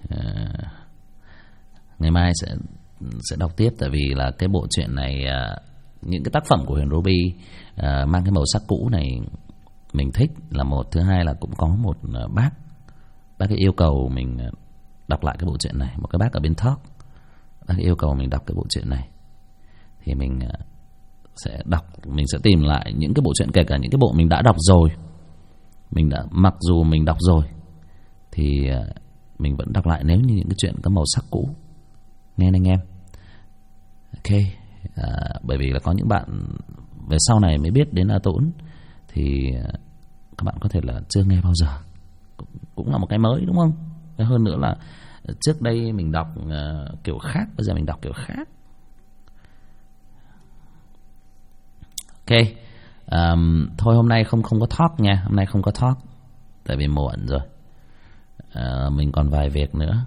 ngày mai sẽ đọc tiếp, tại vì là cái bộ truyện này, những cái tác phẩm của Huyền Ruby mang cái màu sắc cũ này mình thích là một. Thứ hai là cũng có một bác ấy yêu cầu mình đọc lại cái bộ truyện này. Một cái bác ở bên Talk, bác ấy yêu cầu mình đọc cái bộ truyện này, thì mình sẽ đọc. Mình sẽ tìm lại những cái bộ truyện, kể cả những cái bộ mình đã đọc rồi, mặc dù mình đọc rồi thì mình vẫn đọc lại nếu như những cái chuyện có màu sắc cũ, nghe anh em. Ok, bởi vì là có những bạn về sau này mới biết đến A Tũng thì các bạn có thể là chưa nghe bao giờ, cũng là một cái mới đúng không? Hơn nữa là trước đây mình đọc kiểu khác, bây giờ mình đọc kiểu khác. Ok, thôi hôm nay không có talk nha, hôm nay không có talk tại vì muộn rồi. Mình còn vài việc nữa.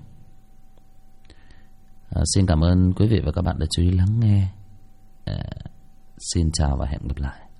Xin cảm ơn quý vị và các bạn đã chú ý lắng nghe. Xin chào và hẹn gặp lại.